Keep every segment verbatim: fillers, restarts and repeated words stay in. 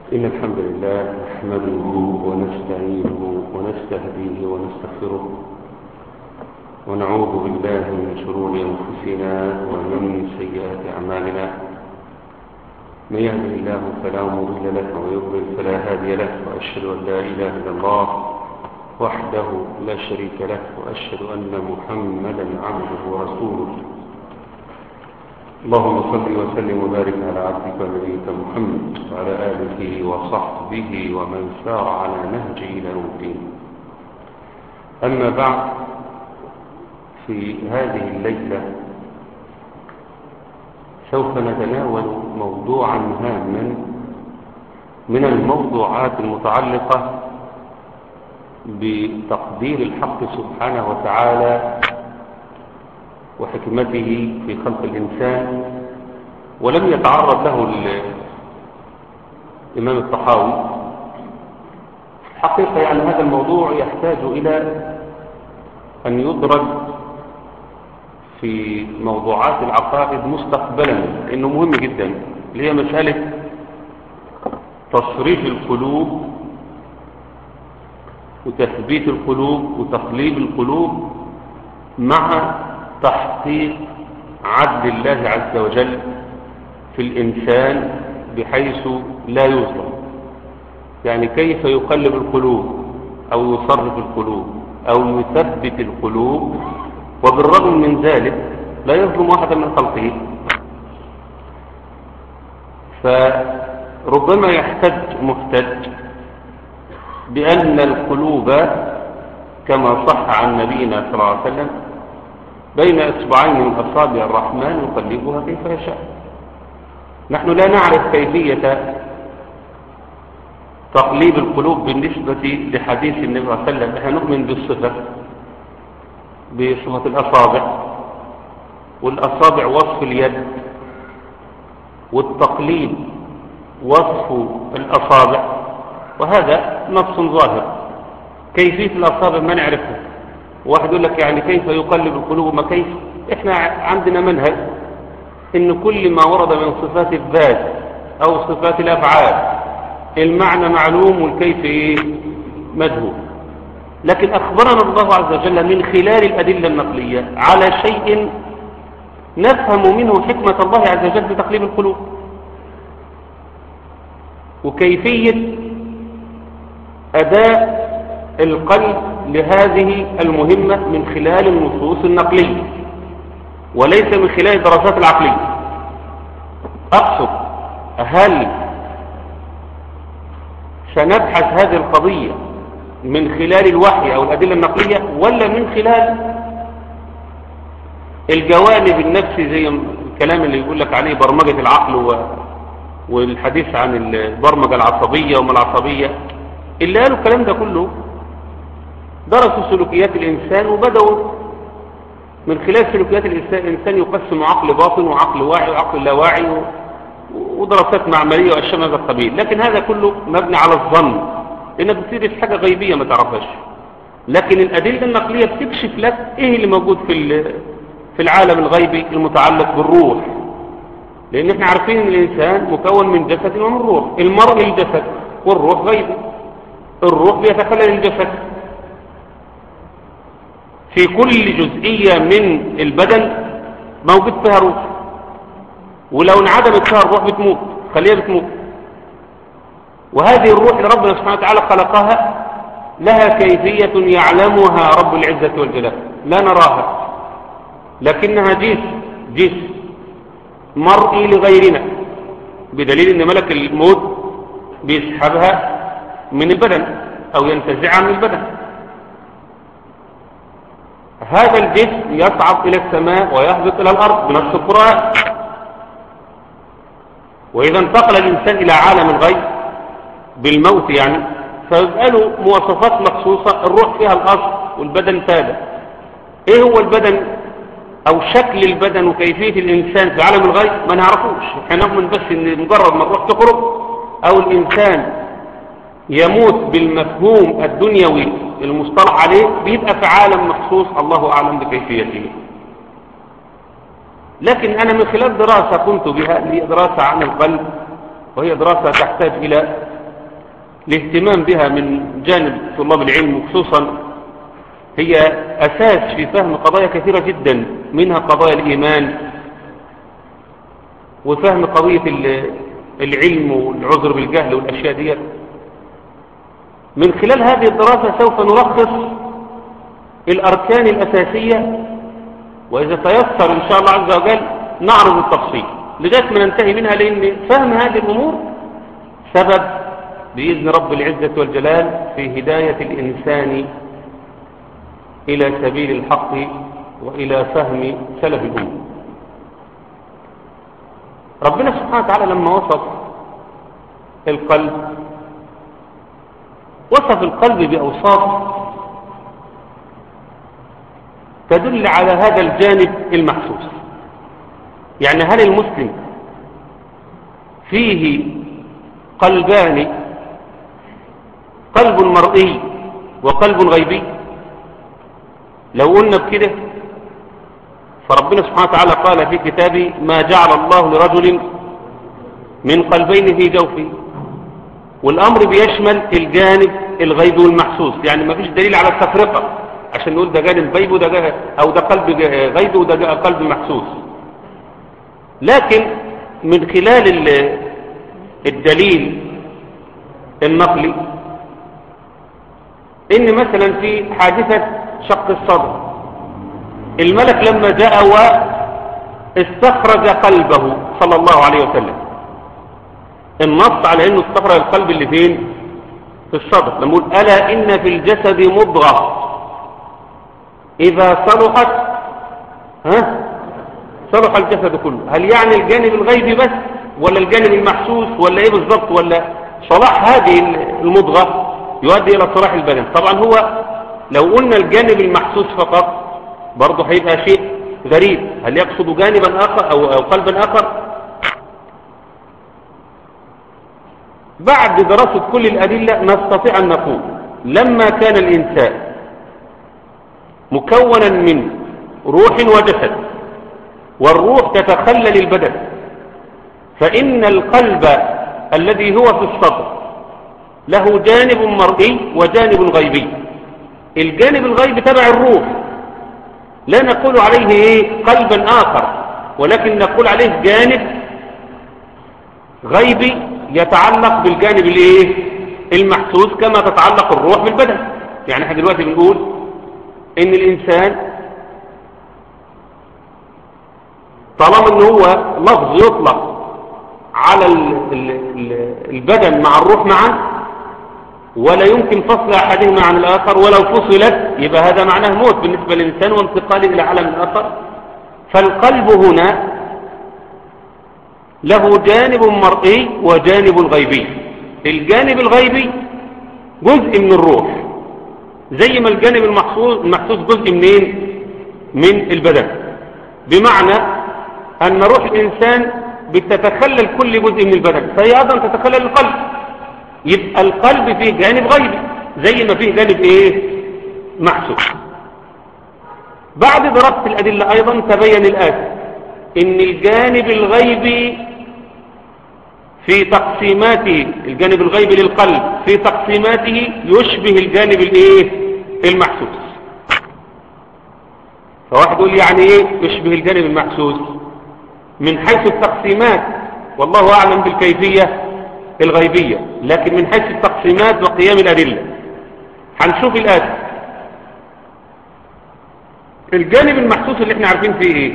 إن الحمد لله نحمده ونستعينه ونستهديه ونستغفره ونعوذ بالله من شرور أنفسنا ومن سيئات أعمالنا. من يهده الله فلا مضل له ويضلل فلا هادي له، وأشهد أن لا إله إلا الله وحده لا شريك له، وأشهد أن محمدا عبده ورسوله. اللهم صل وسلم وبارك على عبدك ونبيك محمد وعلى آله وصحبه ومن سار على نهجه إلى يوم الدين. أما بعد، في هذه الليلة سوف نتناول موضوعا هاما من الموضوعات المتعلقة بتقدير الحق سبحانه وتعالى وحكمته في خلق الإنسان، ولم يتعرض له الإمام الطحاوي. حقيقة يعني هذا الموضوع يحتاج إلى أن يدرج في موضوعات العقائد مستقبلا، إنه مهم جدا، اللي هي مسألة تصريف القلوب وتثبيت القلوب وتقليب القلوب مع تحقيق عدل الله عز وجل في الإنسان بحيث لا يظلم. يعني كيف يقلب القلوب أو يصرف القلوب أو يثبت القلوب، وبالرغم من ذلك لا يظلم واحدا من خلقه. فربما يحتج محتج بأن القلوب كما صح عن نبينا صلى الله عليه وسلم بين إصبعين من أصابع الرحمن يقلبها كيف يشاء. نحن لا نعرف كيفية تقليب القلوب بالنسبة لحديث النبي صلى الله عليه وسلم. نحن نؤمن بالصفة بصفة الأصابع، والأصابع وصف اليد، والتقليد وصف الأصابع، وهذا نص ظاهر. كيفية الأصابع ما نعرفه. واحد يقول لك يعني كيف يقلب القلوب؟ ما كيف؟ احنا عندنا منهج ان كل ما ورد من صفات الذات او صفات الافعال المعنى معلوم والكيف ايه؟ مجهول. لكن اخبرنا الله عز وجل من خلال الادله النقليه على شيء نفهم منه حكمه الله عز وجل في تقليب القلوب وكيفيه اداء القلب لهذه المهمة من خلال النصوص النقلية وليس من خلال الدراسات العقلية. أقصد، هل سنبحث هذه القضية من خلال الوحي أو الأدلة النقلية، ولا من خلال الجوانب النفسي زي الكلام اللي يقول لك عليه برمجة العقل والحديث عن البرمجة العصبية وما العصبية؟ اللي قالوا الكلام ده كله درسوا سلوكيات الإنسان وبدأوا من خلال سلوكيات الإنسان يقسم عقل باطن وعقل واعي وعقل لا واعي ودراسات معملية وأشياء من هذا القبيل. لكن هذا كله مبني على الظن، إنك بتدرس حاجة غيبية ما تعرفهاش. لكن الأدلة النقلية بتكشف لك إيه اللي موجود في في العالم الغيبي المتعلق بالروح، لأن إحنا عارفين إن الإنسان مكون من جسد ومن روح. المرء الجسد والروح غيبي. الروح بيتخلل الجسد. في كل جزئية من البدن موجود فيها روح، ولو انعدمت فيها الروح بتموت، خليها بتموت. وهذه الروح اللي ربنا سبحانه وتعالى خلقها لها كيفية يعلمها رب العزة والجلال لا نراها، لكنها جسم جسم مرئي لغيرنا، بدليل ان ملك الموت بيسحبها من البدن او ينتزعها من البدن. هذا الجسم يصعد إلى السماء ويهبط إلى الأرض بنفس القرآن. وإذا انتقل الإنسان إلى عالم الغيب بالموت يعني فيبقى له مواصفات مخصوصة، الروح فيها الأصل والبدن تابع. إيه هو البدن أو شكل البدن وكيفية الإنسان في عالم الغيب ما نعرفوش. احنا نؤمن بس إن مجرد ما الروح تخرج أو الإنسان يموت بالمفهوم الدنيوي المصطلح عليه بيبقى في عالم مخصوص الله أعلم بكيفيته. لكن أنا من خلال دراسة قمت بها، هي دراسة عن القلب، وهي دراسة تحتاج إلى الاهتمام بها من جانب طلاب العلم، وخصوصا هي أساس في فهم قضايا كثيرة جدا، منها قضايا الإيمان وفهم قضية العلم والعذر بالجهل والأشياء دي. من خلال هذه الدراسة سوف نلخص الأركان الأساسية، وإذا تيسر إن شاء الله عز وجل نعرض التفصيل لغاية ما ننتهي منها، لأن فهم هذه الأمور سبب بإذن رب العزة والجلال في هداية الإنسان إلى سبيل الحق وإلى فهم سلف الأمة. ربنا سبحانه وتعالى لما وصف القلب وصف القلب بأوصاف تدل على هذا الجانب المحسوس. يعني هل المسلم فيه قلبان، قلب مرئي وقلب غيبي؟ لو قلنا بكده فربنا سبحانه وتعالى قال في كتابه: ما جعل الله لرجل من قلبين في جوفه. والأمر بيشمل الجانب الغيبي والمحسوس، يعني ما فيش دليل على التفرقة عشان نقول ده جانب غيبي وده أو ده قلب غيبي وده قلب محسوس. لكن من خلال الدليل النقلي إن مثلا في حادثة شق الصدر، الملك لما جاء واستخرج قلبه صلى الله عليه وسلم، النص على انه استخرج القلب اللي فين؟ في الصدر. لما يقول: ألا إن في الجسد مضغة إذا صلحت ها صلح الجسد كله. هل يعني الجانب الغيبي بس ولا الجانب المحسوس ولا ايه بالضبط؟ ولا صلاح هذه المضغة يؤدي الى صلاح البدن؟ طبعا هو لو قلنا الجانب المحسوس فقط برضه هيبقى شيء غريب. هل يقصد جانبا آخر أو, أو قلبا آخر؟ بعد دراسة كل الأدلة نستطيع أن نقول: لما كان الإنسان مكونا من روح وجسد، والروح تتخلل البدن، فإن القلب الذي هو في الصدر له جانب مرئي وجانب غيبي. الجانب الغيبي تبع الروح، لا نقول عليه إيه قلبا آخر، ولكن نقول عليه جانب غيبي يتعلق بالجانب الايه المحسوس، كما تتعلق الروح بالبدن. يعني احنا دلوقتي بنقول ان الانسان طالما ان هو لفظ يطلق على البدن مع الروح معا، ولا يمكن فصل احدهما عن الاخر، ولو فصلت يبقى هذا معناه موت بالنسبه للانسان وانتقاله الى عالم اخر. فالقلب هنا له جانب مرئي وجانب غيبي. الجانب الغيبي جزء من الروح، زي ما الجانب المحسوس المحسوس جزء منين؟ من البدن. بمعنى أن روح الإنسان بتتخلل كل جزء من البدن، فهي أيضا تتخلل القلب. يبقى القلب فيه جانب غيبي زي ما فيه جانب إيه؟ محسوس. بعد دراسة الأدلة أيضا تبين الآتي: إن الجانب الغيبي في تقسيماته، الجانب الغيبي للقلب في تقسيماته يشبه الجانب الايه المحسوس. فواحد يقول يعني ايه يشبه الجانب المحسوس؟ من حيث التقسيمات، والله اعلم بالكيفية الغيبية، لكن من حيث التقسيمات وقيام الأدلة هنشوف الآتي: الجانب المحسوس اللي احنا عارفين فيه ايه؟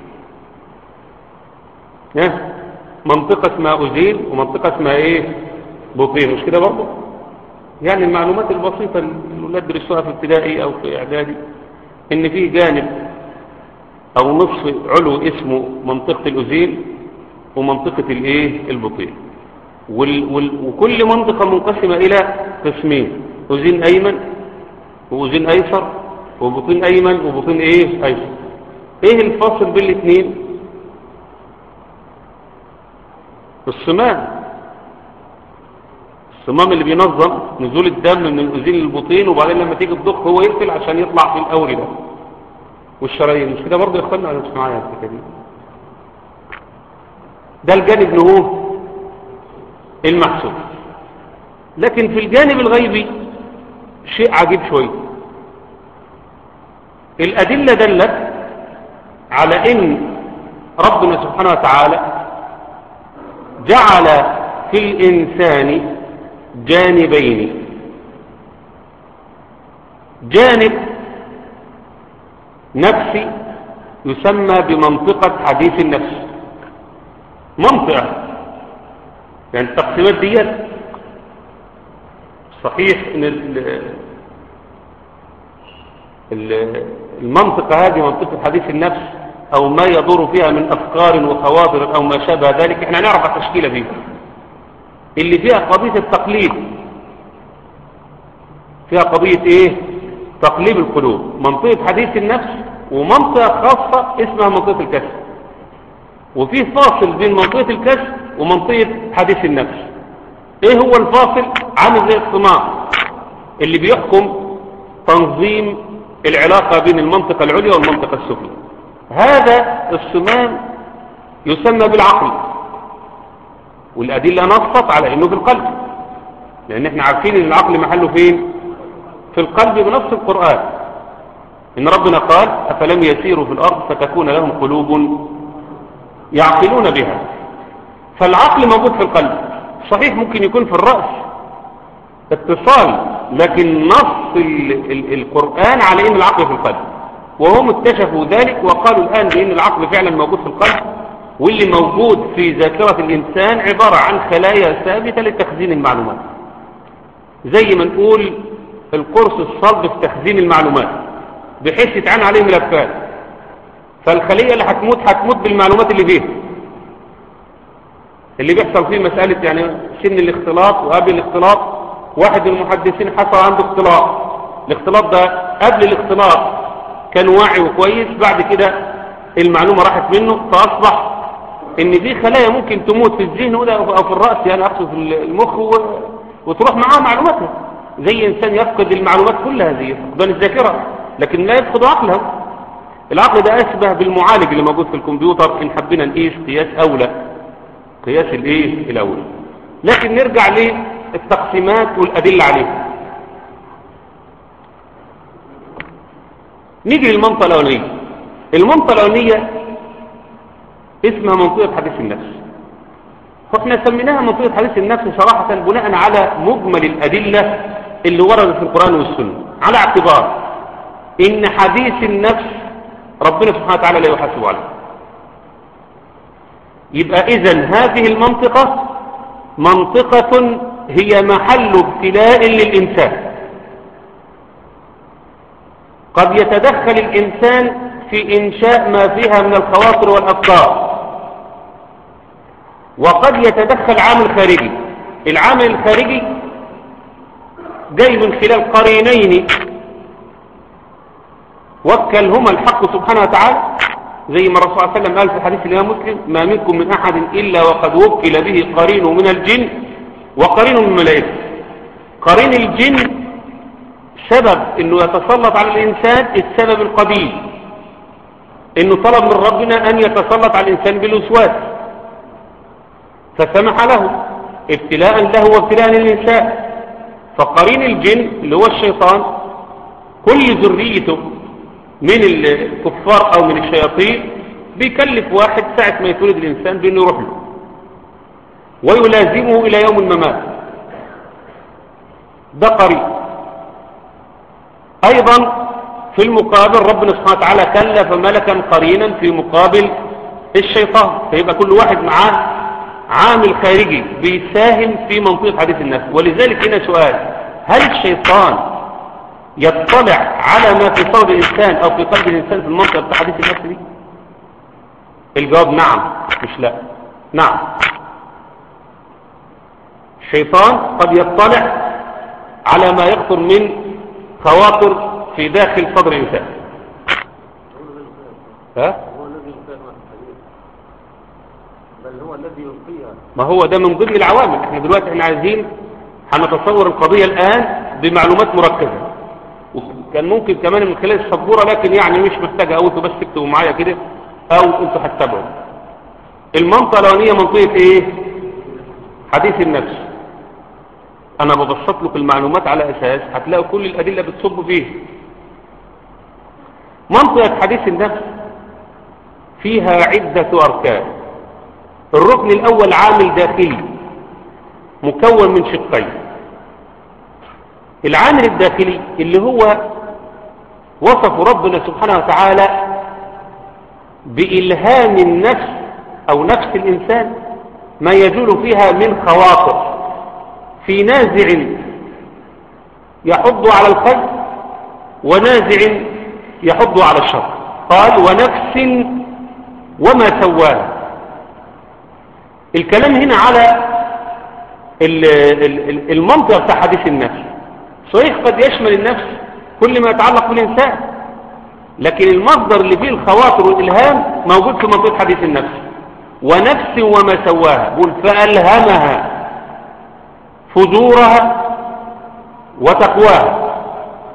ها؟ منطقة اسمها أذين ومنطقة اسمها ايه؟ بطين، مش كده برضه؟ يعني المعلومات البسيطة اللي الولاد درسوها في ابتدائي او في اعدادي، ان في جانب او نصف علو اسمه منطقة الأذين ومنطقة الايه؟ البطين. وال وال وكل منطقة منقسمة الى قسمين: أذين ايمن وأذين ايسر وبطين ايمن وبطين ايه؟ ايسر. ايه الفاصل بين الاثنين؟ الصمام. الصمام اللي بينظم نزول الدم من الأذين للبطين، وبعدين لما تيجي تضخ هو يقفل عشان يطلع في الأوردة والشرايين، مش كده برضه يا اخوانا؟ مش معايا الحكايه دي. ده الجانب نهوه المحسوس. لكن في الجانب الغيبي شيء عجيب شوي. الأدلة دلت على إن ربنا سبحانه وتعالى جعل في الإنسان جانبين، جانب نفسي يسمى بمنطقة حديث النفس، منطقة يعني التقسيمات ديت صحيح ان المنطقة هذه منطقة حديث النفس او ما يدور فيها من افكار وخواطر او ما شابه ذلك، احنا نعرف التشكيلة فيه اللي فيها قضية التقليد، فيها قضية ايه؟ تقليب القلوب، منطقة حديث النفس ومنطقة خاصة اسمها منطقة الكسب، وفيه فاصل بين منطقة الكسب ومنطقة حديث النفس. ايه هو الفاصل؟ عامل زي الصمام اللي بيحكم تنظيم العلاقة بين المنطقة العليا والمنطقة السفلى. هذا الصمام يسمى بالعقل، والأدلة نصت على انه في القلب، لان احنا عارفين ان العقل محله فين؟ في القلب بنص القرآن، ان ربنا قال افلم يسيروا في الارض فتكون لهم قلوب يعقلون بها. فالعقل موجود في القلب، صحيح ممكن يكون في الرأس اتصال، لكن نص ال ال القرآن على ان العقل في القلب، وهم اكتشفوا ذلك وقالوا الآن بان العقل فعلا موجود في القلب، واللي موجود في ذاكرة الإنسان عبارة عن خلايا ثابتة لتخزين المعلومات، زي ما نقول القرص الصلب في تخزين المعلومات بحيث يتعان عليه ملفات، فالخلية اللي هتموت هتموت بالمعلومات اللي فيها. اللي بيحصل فيه مسألة يعني سن الاختلاط وقبل الاختلاط، واحد من المحدثين حصل عنده اختلاط، الاختلاط ده قبل الاختلاط كان واعي وكويس، بعد كده المعلومة راحت منه، فأصبح ان دي خلايا ممكن تموت في الذهن او في الرأس، يعني اقصد في المخ، وتروح معاه معلوماتها، زي انسان يفقد المعلومات كلها زي فقدان الذاكرة، لكن لا يفقد عقله. العقل ده اشبه بالمعالج اللي موجود في الكمبيوتر ان حبينا نقيس قياس اولى، قياس الايه الاولى. لكن نرجع للتقسيمات والادله عليها. نيجي للمنطقه الاولانيه. المنطقه الاولانيه اسمها منطقه حديث النفس، فاحنا سميناها منطقه حديث النفس صراحه بناء على مجمل الادله اللي وردت في القران والسنه، على اعتبار ان حديث النفس ربنا سبحانه وتعالى لا يحاسب عليه. يبقى اذن هذه المنطقة منطقة هي محل ابتلاء للإنسان، قد يتدخل الإنسان في إنشاء ما فيها من الخواطر والأفكار، وقد يتدخل عامل خارجي. العامل الخارجي جاي من خلال قرينين وكلهما الحق سبحانه وتعالى، زي ما الرسول صلى الله عليه وسلم قال في حديث الإمام مسلم: ما منكم من أحد إلا وقد وكل به قرين من الجن وقرين من الملائكة. قرين الجن سبب انه يتسلط على الإنسان السبب القبيح، انه طلب من ربنا ان يتسلط على الإنسان بالوسواس فسمح له ابتلاء له وابتلاء للإنسان. فقرين الجن اللي هو الشيطان كل ذريته من الكفار او من الشياطين بيكلف واحد ساعة ما يتولد الانسان بانه يروح له ويلازمه الى يوم الممات، ده قرين. ايضا في المقابل ربنا سبحانه وتعالى كلف ملكا قرينا في مقابل الشيطان، فيبقى كل واحد معاه عامل خارجي بيساهم في منطقة حديث النفس. ولذلك هنا سؤال: هل الشيطان يطلع على ما في صدر الإنسان أو في قلب الإنسان في المنطقة بتاع حديث النفس دي؟ الجواب نعم، مش لا. نعم، الشيطان قد يطلع على ما يخطر من خواطر في داخل صدر الإنسان. ها؟ بل هو الذي يلقيها. ما هو ده من ضمن العوامل. احنا دلوقتي احنا عايزين هنتصور القضية الآن بمعلومات مركزة، وكان ممكن كمان من خلال السبورة، لكن يعني مش محتاجة، او انتوا بس تكتبوا معايا كده او انتوا هتتابعوا. المنطقة الأولانية منطقة ايه؟ حديث النفس. انا ببسط لك المعلومات على اساس هتلاقوا كل الادله بتصب فيه. منطقه حديث النفس فيها عده اركان. الركن الاول عامل داخلي مكون من شقين. العامل الداخلي اللي هو وصف ربنا سبحانه وتعالى بإلهام النفس أو نفس الإنسان ما يجول فيها من خواطر في نازع يحض على الخير ونازع يحض على الشر. قال ونفس وما سواها. الكلام هنا على المنطقة بتاع حديث النفس. صحيح قد يشمل النفس كل ما يتعلق بالإنسان، لكن المصدر اللي فيه الخواطر والإلهام موجود في منطقة حديث النفس. ونفس وما سواها، بقول فألهمها فجورها وتقواها.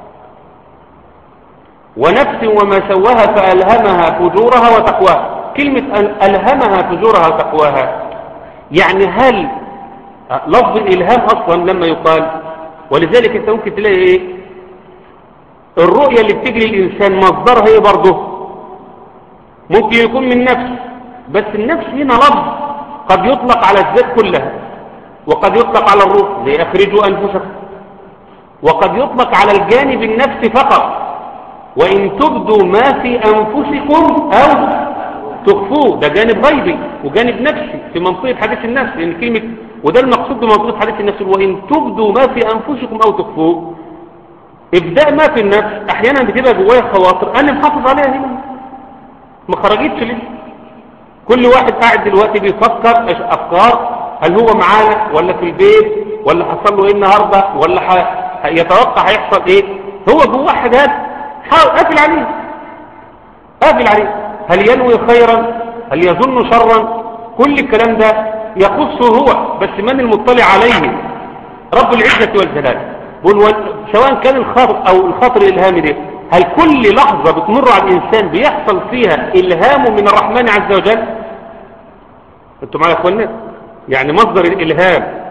ونفس وما سواها فألهمها فجورها وتقواها. كلمة ألهمها فجورها وتقواها يعني هل لفظ الإلهام أصلا لما يقال، ولذلك انت ممكن تلاقي ايه الرؤية اللي بتجري الإنسان مصدرها ايه برضه ممكن يكون من نفس، بس النفس هنا لفظ قد يطلق على الذات كلها وقد يطلق على الروح ليخرجوا أنفسكم، وقد يطلق على الجانب النفسي فقط. وإن تبدوا ما في أنفسكم أو تخفوه، ده جانب غيبي وجانب نفسي في منطقة حديث النفس. لأن يعني كلمة وده المقصود بمنطقة حديث النفس، وإن تبدوا ما في أنفسكم أو تخفوه. إبداء ما في النفس أحيانا بتبقى جوايا خواطر أنا محافظ عليها هنا ما خرجتش لسه. كل واحد قاعد دلوقتي بيفكر أفكار، هل هو معانا ولا في البيت ولا حصل له إيه النهاردة ولا ح... يتوقع هيحصل إيه. هو جواه حاجات قافل عليه قافل عليه هل ينوي خيرا هل يظن شرا. كل الكلام ده يخصه هو، بس من المطلع عليه رب العزة والجلال. سواء كان الخاطر أو الخاطر الإلهامي ده، هل كل لحظة بتمر على الإنسان بيحصل فيها إلهام من الرحمن عز وجل؟ انتوا معايا يا اخوانا؟ يعني مصدر الإلهام،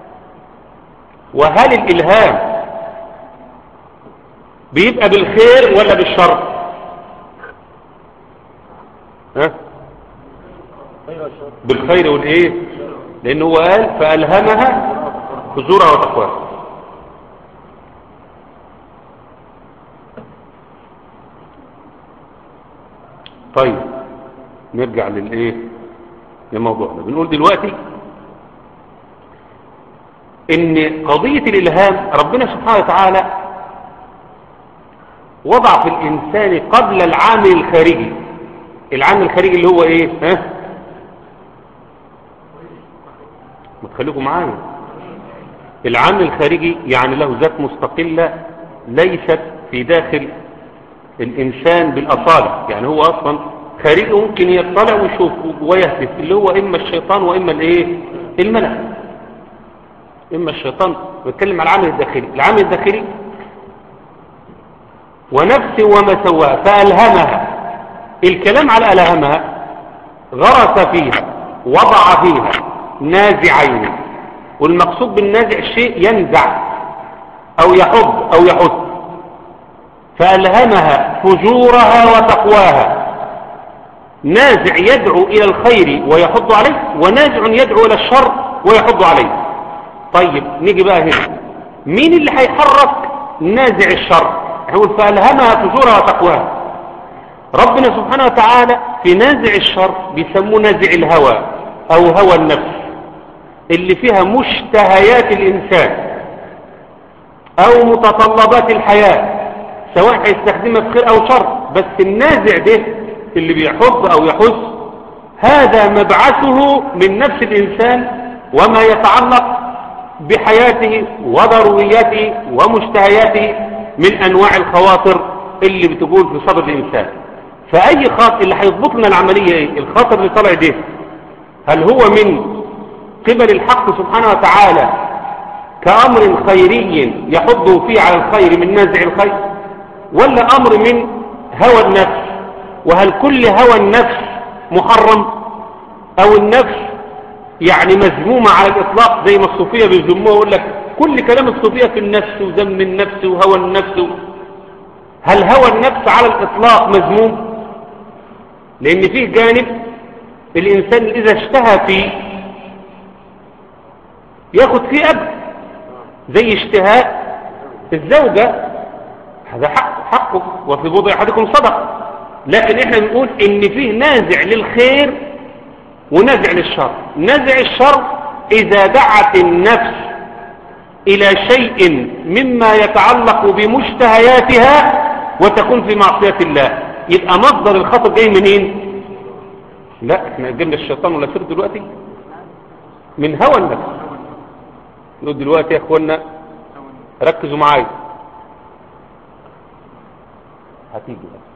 وهل الإلهام بيبقى بالخير ولا بالشر؟ ها؟ بالخير والايه؟ لانه هو قال فألهمها فجورها وتقواها. طيب نرجع للايه لموضوعنا. بنقول دلوقتي ان قضية الالهام ربنا سبحانه وتعالى وضع في الانسان قبل العامل الخارجي. العامل الخارجي اللي هو ايه؟ ها ما تخليكم معايا. العامل الخارجي يعني له ذات مستقلة ليست في داخل الإنسان بالأصالة. يعني هو أصلا خارجي ممكن يطلع ويشوف ويهتف، اللي هو إما الشيطان وإما الإيه الملك. إما الشيطان. بتكلم على العامل الداخلي. العامل الداخلي ونفس وما سواها فألهمها. الكلام على ألهمها غرس فيها وضع فيها نازعين، والمقصود بالنازع الشيء ينزع أو يحض أو يحض. فألهمها فجورها وتقواها. نازع يدعو إلى الخير ويحض عليه، ونازع يدعو إلى الشر ويحض عليه. طيب نيجي بقى هنا، مين اللي هيحرك نازع الشر؟ يقول فألهمها فجورها وتقواها. ربنا سبحانه وتعالى في نازع الشر بيسموه نازع الهوى أو هوى النفس، اللي فيها مشتهيات الإنسان أو متطلبات الحياة، سواء هيستخدمها في خير أو شر. بس النازع ده اللي بيحض أو يحث، هذا مبعثه من نفس الإنسان وما يتعلق بحياته وضرورياته ومشتهياته من أنواع الخواطر اللي بتقول في صدر الإنسان. فأي خاطر اللي هيضبط لنا العملية ايه؟ الخاطر اللي طلع ده هل هو من قبل الحق سبحانه وتعالى كأمر خيري يحضه فيه على الخير من نازع الخير، ولا أمر من هوى النفس؟ وهل كل هوى النفس محرم أو النفس يعني مذمومة على الإطلاق زي ما الصوفية بيذموها، يقول لك كل كلام الصوفية في النفس وذم النفس وهوى النفس. هل هوى النفس على الإطلاق مذموم؟ لأن فيه جانب الإنسان إذا اشتهى فيه ياخد فيه أب، زي اشتهاء الزوجة، هذا حق حقه، وفي بضع أحدكم صدق. لكن احنا بنقول ان فيه نازع للخير ونازع للشر. نازع الشر إذا دعت النفس إلى شيء مما يتعلق بمشتهياتها وتكون في معصية الله، يبقى مصدر الخطر جاي منين؟ لا، احنا جبنا الشيطان ولا سر دلوقتي من هوى النفس. نقول دلوقتي يا اخوانا ركزوا معايا، هتيجي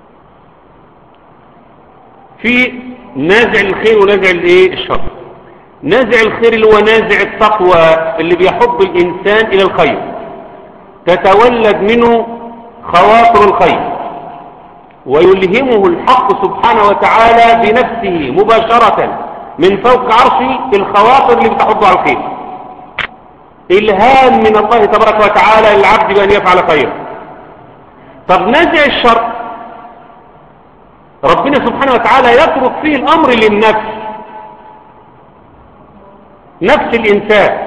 في نازع الخير ونازع الايه الشر. نازع الخير اللي هو نازع التقوى اللي بيحب الإنسان إلى الخير، تتولد منه خواطر الخير ويلهمه الحق سبحانه وتعالى بنفسه مباشرة من فوق عرشه الخواطر اللي بتحض على الخير. إلهام من الله تبارك وتعالى للعبد بأن يفعل خير. طب نازع الشر ربنا سبحانه وتعالى يترك فيه الأمر للنفس، نفس الإنسان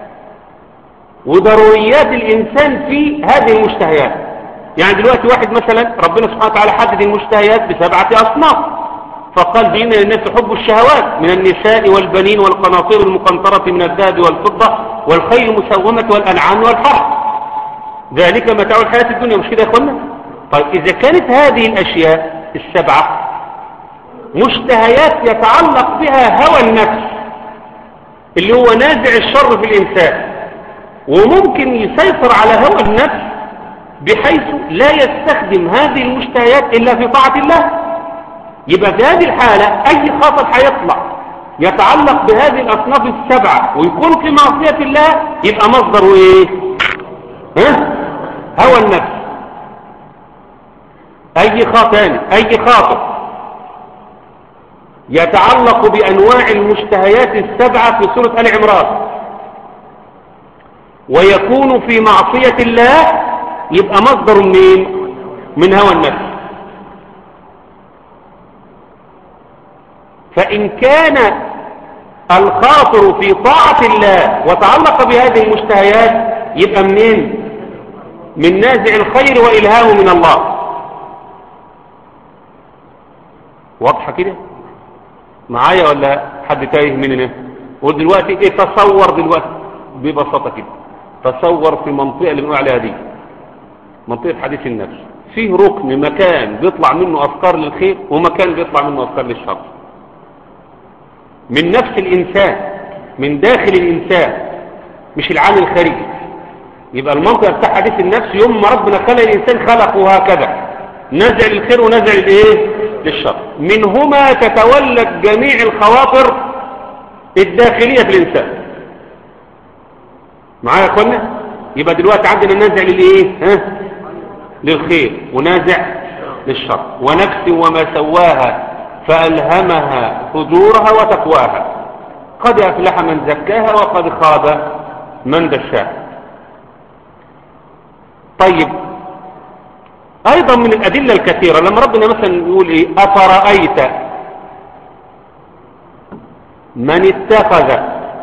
وضروريات الإنسان في هذه المشتهيات. يعني دلوقتي واحد مثلا ربنا سبحانه وتعالى حدد المشتهيات بسبعة أصناف، فقال دين الناس حب الشهوات من النساء والبنين والقناطير المقنطرة من الذهب والفضة والخيل المسومة والأنعام والحرث، ذلك متاع الحياة الدنيا. مش كده يا اخوانا؟ طيب إذا كانت هذه الأشياء السبعة مشتهيات يتعلق بها هوى النفس اللي هو نازع الشر في الإنسان، وممكن يسيطر على هوى النفس بحيث لا يستخدم هذه المشتهيات إلا في طاعة الله، يبقى في هذه الحالة أي خاطر هيطلع يتعلق بهذه الأصناف السبعة ويكون في معصية الله يبقى مصدره إيه؟ ها؟ هوى النفس. أي خاطر أي خاطر يتعلق بأنواع المشتهيات السبعة في سورة آل عمران ويكون في معصية الله يبقى مصدر منين؟ من هوى النفس. فإن كان الخاطر في طاعة الله وتعلق بهذه المشتهيات يبقى منين؟ من نازع الخير وإلهامه من الله. واضحة كده معايا ولا حد تايه مننا؟ ودلوقتي ايه؟ تصور دلوقتي ببساطة كده، تصور في منطقة اللي بنقول عليها دي منطقة حديث النفس، فيه ركن مكان بيطلع منه أفكار للخير ومكان بيطلع منه أفكار للشر، من نفس الإنسان من داخل الإنسان مش العالم الخارجي. يبقى المنطقة بتاع حديث النفس يوم ما ربنا خلق الإنسان خلقه هكذا نزع للخير ونزع للإيه؟ للشر. منهما تتولد جميع الخواطر الداخلية في الإنسان. معايا يا أخوانا؟ يبقى دلوقتي عندنا نازع للإيه؟ ها؟ للخير ونازع للشر. ونفس وما سواها فألهمها فجورها وتقواها قد أفلح من زكاها وقد خاب من دساها. طيب أيضا من الأدلة الكثيرة لما ربنا مثلا يقول إيه؟ أفرأيت من اتخذ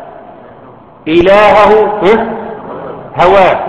إلهه هواه.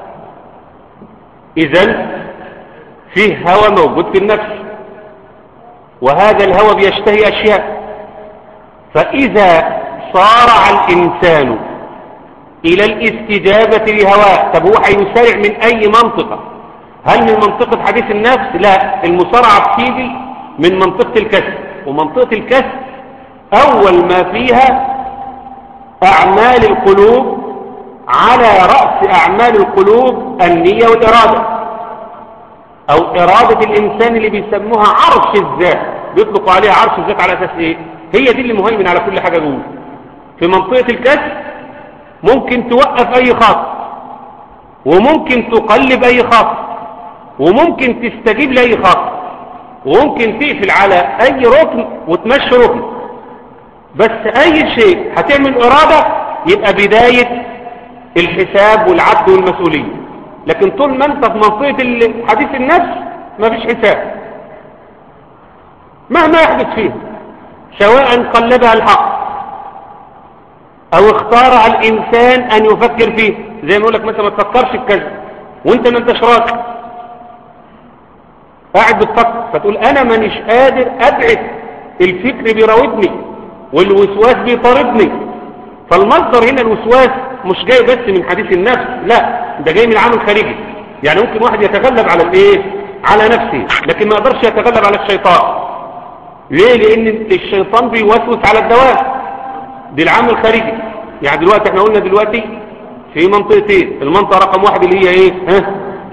إذن فيه هوى موجود في النفس، وهذا الهوى بيشتهي أشياء، فإذا صارع الإنسان إلى الاستجابة لهواه، طب هو هيسارع من أي منطقة؟ هل من منطقة حديث النفس؟ لا، المسارعة بتيجي من منطقة الكسب، ومنطقة الكسب أول ما فيها أعمال القلوب، على رأس أعمال القلوب النية والإرادة، أو إرادة الإنسان اللي بيسموها عرش الذات، بيطلقوا عليها عرش الذات على أساس إيه؟ هي دي اللي مهيمن على كل حاجة جوه. في منطقة الكسب ممكن توقف أي خاطر، وممكن تقلب أي خاطر، وممكن تستجيب لأي خاطر، وممكن تقفل على أي ركن وتمشي ركن. بس أي شيء هتعمل إرادة يبقى بداية الحساب والعبد والمسؤولية. لكن طول ما انت في منطقة حديث النفس ما فيش حساب مهما يحدث فيه، سواء قلبها الحق او اختار الانسان ان يفكر فيه. زي ما يقول لك مثلا ما تفكرش بكذا وانت ما انتش راضي، قاعد بتفكر فتقول انا مانيش قادر ابعد، الفكر بيراودني والوسواس بيطاردني. فالمصدر هنا الوسواس مش جاي بس من حديث النفس، لا ده جاي من عامل خارجي. يعني ممكن واحد يتغلب على الايه، على نفسه، لكن ما يقدرش يتغلب على الشيطان. ليه؟ لان الشيطان بيوسوس على الدوام، دي العامل الخارجي. يعني دلوقتي احنا قلنا دلوقتي في منطقتين، المنطقة رقم واحد اللي هي ايه؟ ها؟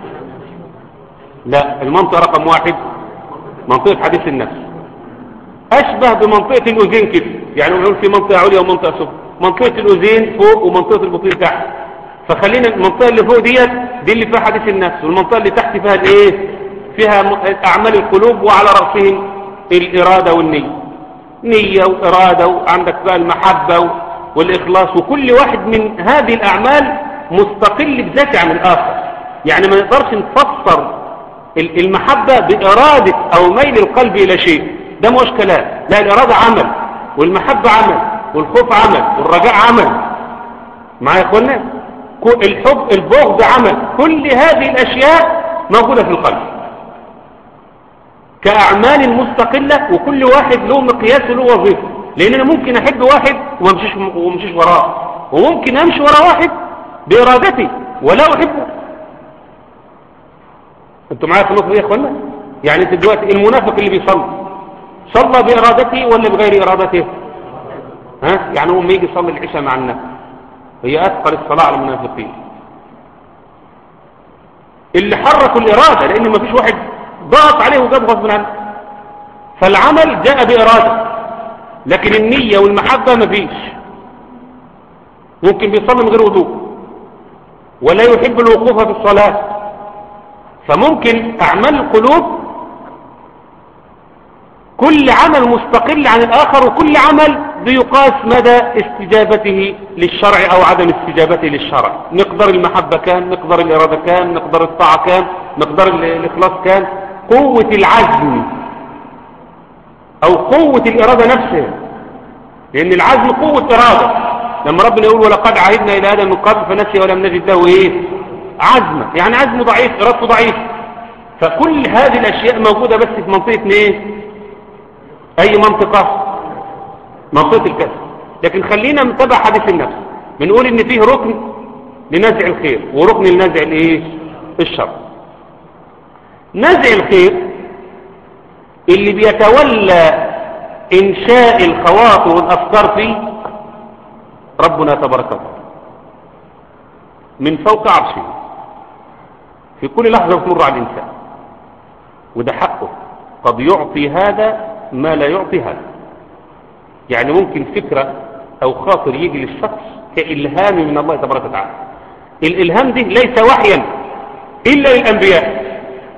لا، المنطقة رقم واحد منطقة حديث النفس، اشبه بمنطقة الاذين كده. يعني بنقول في منطقة عليا ومنطقة سفلى، منطقة الاذين فوق ومنطقة البطين تحت. فخلينا المنطقة اللي فوق ديت دي اللي فيها حديث النفس، والمنطقة اللي تحت فيها الايه؟ فيها اعمال القلوب، وعلى رأسهم الإرادة والنية، نية وإرادة، وعندك بقى المحبة والإخلاص. وكل واحد من هذه الأعمال مستقل بذاته عن الآخر. يعني ما نقدرش نفسر المحبة بإرادة أو ميل القلب إلى شيء، ده مش كلام. لا، الإرادة عمل، والمحبة عمل، والخوف عمل، والرجاء عمل. معايا يا اخوانا؟ الحب، البغض عمل. كل هذه الأشياء موجودة في القلب كأعمال مستقلة، وكل واحد له مقياس وله وظيفة. لأن أنا ممكن أحب واحد وممشيش وممشيش وراه، وممكن أمشي ورا واحد بإرادتي ولا أحبه. أنتوا معايا في النقطة دي يا أخوانا؟ يعني أنت دلوقتي المنافق اللي بيصلي صلى بإرادته ولا بغير إرادته؟ ها؟ يعني هو ما يجي يصلي العشاء مع الناس، هي أثقل الصلاة على المنافقين اللي حركوا الإرادة، لأن ما فيش واحد ضغط عليه وجاب غصب عنه. فالعمل جاء بإرادة، لكن النية والمحبة ما فيش. ممكن بيصلي من غير وضوء ولا يحب الوقوف في الصلاة. فممكن أعمال القلوب كل عمل مستقل عن الآخر، وكل عمل بيقاس مدى استجابته للشرع أو عدم استجابته للشرع. مقدار المحبة كان، مقدار الإرادة كان، مقدار الطاعة كان، مقدار الإخلاص كان، قوة العزم أو قوة الإرادة نفسها. لأن العزم قوة إرادة. لما ربنا يقول ولقد عهدنا إلى آدم من قبل فنسي ولم نجد له إيه؟ عزمة. يعني عزمه ضعيف، إرادته ضعيف. فكل هذه الأشياء موجودة بس في منطقة إيه؟ أي منطقة؟ منطقة الكسب. لكن خلينا نتابع حديث النفس. بنقول إن فيه ركن لنزع الخير وركن لنزع الإيه؟ الشر. نزع الخير اللي بيتولى إنشاء الخواطر والأفكار فيه ربنا تبارك وتعالى من فوق عرشه في كل لحظة بتمر على الإنسان، وده حقه. قد يعطي هذا ما لا يعطي هذا. يعني ممكن فكرة أو خاطر يجي للشخص كإلهام من الله تبارك وتعالى. الإلهام دي ليس وحيا إلا للأنبياء.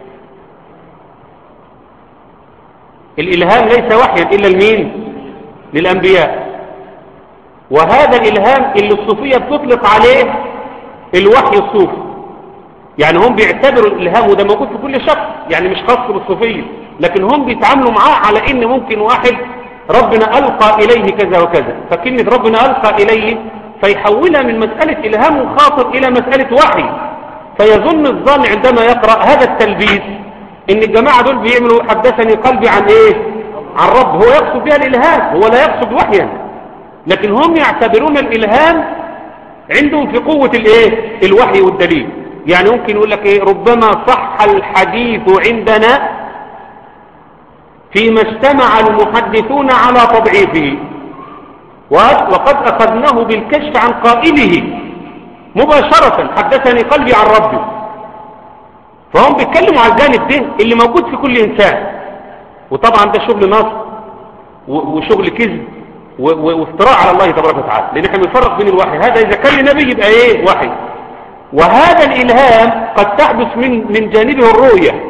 الإلهام ليس وحيا إلا لمين؟ للأنبياء. وهذا الإلهام اللي الصوفية بتطلق عليه الوحي الصوفي. يعني هم بيعتبروا الإلهام، وده موجود في كل شخص، يعني مش خاص بالصوفية، لكن هم بيتعاملوا معاه على إن ممكن واحد ربنا ألقى إليه كذا وكذا، فكلمة ربنا ألقى إليه فيحولها من مسألة إلهام وخاطر إلى مسألة وحي. فيظن الظن عندما يقرأ هذا التلبيس إن الجماعة دول بيعملوا حدثني قلبي عن إيه؟ عن رب. هو يقصد بها الإلهام، هو لا يقصد وحيا، لكن هم يعتبرون الإلهام عندهم في قوة الإيه؟ الوحي والدليل. يعني ممكن يقول لك إيه؟ ربما صح الحديث عندنا فيما اجتمع المحدثون على تضعيفه، وقد أخذناه بالكشف عن قائله مباشرة، حدثني قلبي عن ربي. فهم بيتكلموا على الجانب ده اللي موجود في كل إنسان. وطبعا ده شغل نصب وشغل كذب وافتراء على الله تبارك وتعالى، لأن احنا بنفرق بين الوحي. هذا إذا كان لنبي يبقى إيه؟ وحي. وهذا الإلهام قد تحدث من من جانبه الرؤية،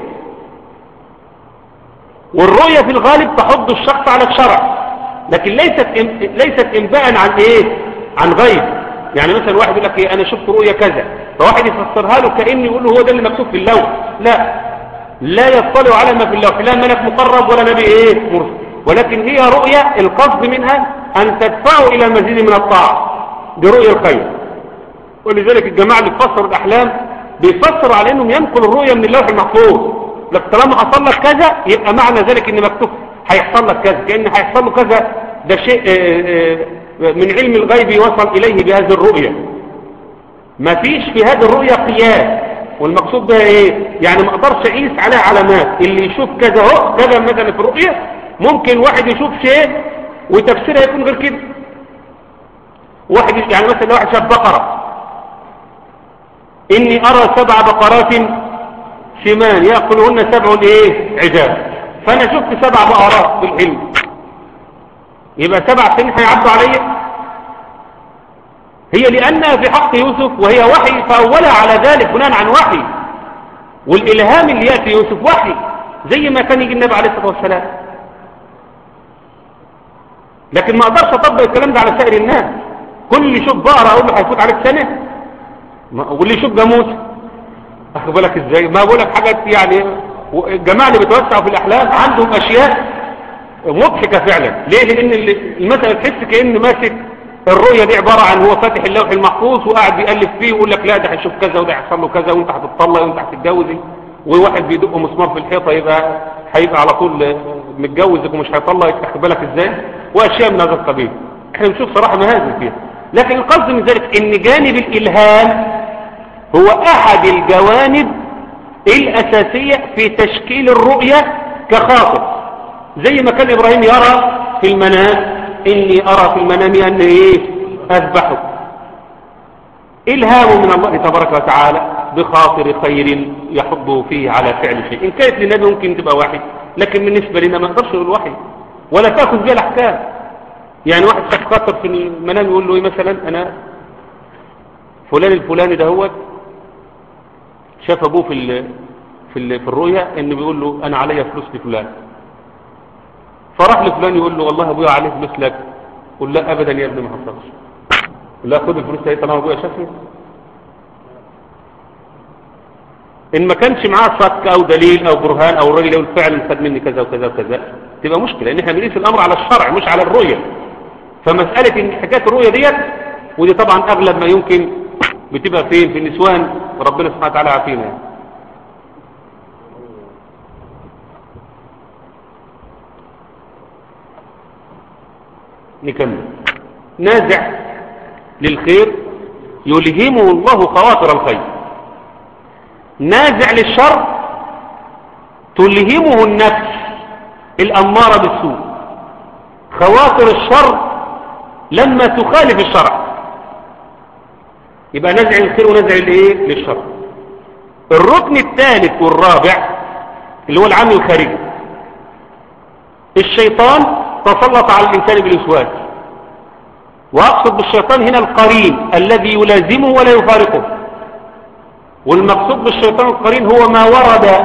والرؤية في الغالب تحض الشخص على الشرع، لكن ليست ليست انباء عن ايه؟ عن غيب. يعني مثلا واحد يقول لك ايه انا شفت رؤية كذا، فواحد يفسرها له كأنه يقول له هو ده اللي مكتوب في اللوح. لا، لا يطلع على ما في اللوح، لا ملك مقرب ولا نبي ايه مرسل، ولكن هي رؤية القصد منها ان تدفعه الى مزيد من الطاعة، دي رؤية الخير. ولذلك الجماعة اللي بيفسروا الاحلام بيفسروا على انهم ينقل الرؤية من اللوح المحفوظ، لك طالما حصل لك كذا يبقى معنى ذلك ان مكتوب هيحصل لك كذا، كأن هيحصل له كذا، ده شيء من علم الغيب يوصل اليه بهذه الرؤية. ما فيش في هذه الرؤية قياس، والمقصود بها ايه؟ يعني ما اقدرش اقيس عليها علامات، اللي يشوف كذا اهو كذا مثلا في الرؤية، ممكن واحد يشوف شيء وتفسيرها يكون غير كده. واحد يعني مثلا واحد شاف بقرة، اني ارى سبع بقرات سمان يأكلهن سبع ايه عجاف، فانا شفت سبع بقرات بالحلم، يبقى سبع سنين هيعدوا عليا؟ هي لأنها في حق يوسف وهي وحي، فأولها على ذلك بناء عن وحي، والإلهام اللي يأتي يوسف وحي زي ما كان يجي النبي عليه الصلاة والسلام. لكن ما أقدرش أطبق الكلام ده على سائر الناس، كل اللي يشوف بقرة أقول له هيفوت عليك سنة، واللي يشوف جاموس أخذ بالك إزاي؟ ما بقول لك حاجات يعني الجماعة اللي بتوسعوا في الأحلام عندهم أشياء مضحكة فعلا. ليه؟ لأن المسألة تحس كأن ماسك الرؤية دي عبارة عن هو فاتح اللوح المحفوظ وقاعد بيألف فيه ويقول لك لا ده هيشوف كذا وده هيحصل له كذا وانت هتطلق وانت هتتجوزي، وواحد بيدق مسمار في الحيطة يبقى هيبقى على طول متجوزك ومش هيطلق، تاخد بالك ازاي؟ واشياء من هذا القبيل. احنا بنشوف صراحة مهازل فيها، لكن القصد من ذلك ان جانب الالهام هو احد الجوانب الاساسية في تشكيل الرؤية كخاطر، زي ما كان ابراهيم يرى في المنام إني أرى في المنام أن إيه أذبحك، إلهام من الله تبارك وتعالى بخاطر خير يحضه فيه على فعل شيء. إن كانت للنبي ممكن تبقى وحي، لكن بالنسبة لنا ما نقدرش نقول وحي ولا تأخذ بها الأحكام. يعني واحد شاف خاطر في المنام يقول له إيه مثلا أنا فلان الفلاني ده هو شاف أبوه في ال في, ال في الرؤيا إنه بيقول له أنا علي فلوس لفلان، فراح لفلان يقول له والله ابويا عليه فلوس لك، قل لا ابدا يا ابني ما حصلش، لا خد الفلوس دي طالما ابويا شافني. ان ما كانش معاه صك او دليل او برهان او الراجل يقول فعلا خد مني كذا وكذا وكذا تبقى مشكله، لان احنا بنقيس الامر على الشرع مش على الرؤيه. فمساله ان حكايه الرؤيه ديت، ودي طبعا اغلب ما يمكن بتبقى فين؟ في النسوان، ربنا سبحانه وتعالى عافينا يعني. نكمل. نازع للخير يلهمه الله خواطر الخير، نازع للشر تلهمه النفس الأمارة بالسوء. خواطر الشر لما تخالف الشرع يبقى نازع للخير ونازع للايه للشر. الركن الثالث والرابع اللي هو العامل الخارجي، الشيطان تسلط على الإنسان بالوسواس، وأقصد بالشيطان هنا القرين الذي يلازمه ولا يفارقه. والمقصود بالشيطان القرين هو ما ورد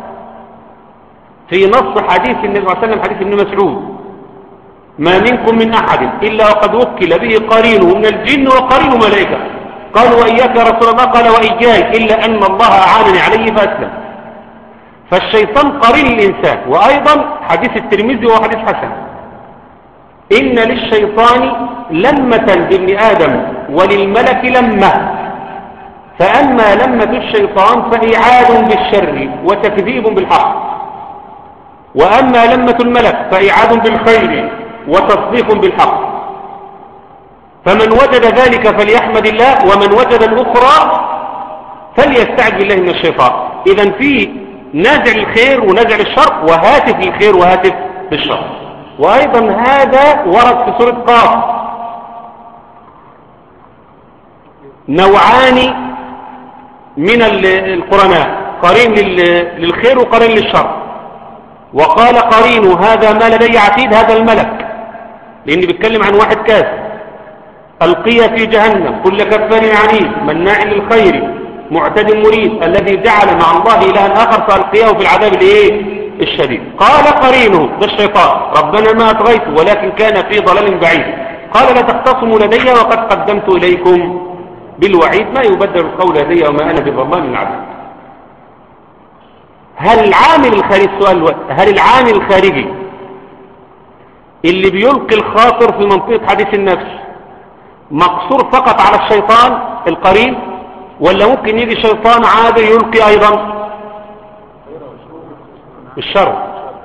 في نص حديث النبي صلى الله عليه وسلم، حديث ابن مسعود: ما منكم من أحد إلا وقد وكل به قرينه من الجن وقرين ملائكة. قال وإياك يا رسول الله؟ قال وإياك، إلا أن الله أعانني عليه فأسلم. فالشيطان قرين الإنسان. وأيضا حديث الترمذي وهو حديث حسن: إن للشيطان لمة بابن آدم وللملك لمة، فأما لمة الشيطان فإعاد بالشر وتكذيب بالحق، وأما لمة الملك فإعاد بالخير وتصديق بالحق. فمن وجد ذلك فليحمد الله، ومن وجد الأخرى فليستعذ بالله من الشيطان. إذن في نازع الخير ونازع الشر، وهاتف للخير وهاتف للشر. وأيضا هذا ورد في سورة قاف: نوعان من القرناء، قرين للخير وقرين للشر. وقال قرين هذا ما لدي عتيد، هذا الملك، لأنه بيتكلم عن واحد كافر ألقي في جهنم كل كفار عنيد مناع للخير معتد مريد الذي جعل مع الله إلها آخر فألقيه في العذاب الايه الشديد. قال قرينه ده الشيطان: ربنا ما أطغيته ولكن كان في ضلال بعيد قال لا تختصموا لدي وقد قدمت إليكم بالوعيد ما يبدل القول لدي وما أنا بظلام للعبيد. هل العامل الخارجي السؤال هل العامل الخارجي اللي بيلقي الخاطر في منطقة حديث النفس مقصور فقط على الشيطان القرين، ولا ممكن يجي شيطان عادي يلقي أيضا؟ الشر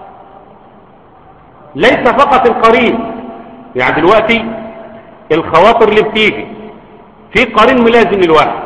ليس فقط القرين. يعني دلوقتي الخواطر اللي بتيجي في قرين ملازم للواحد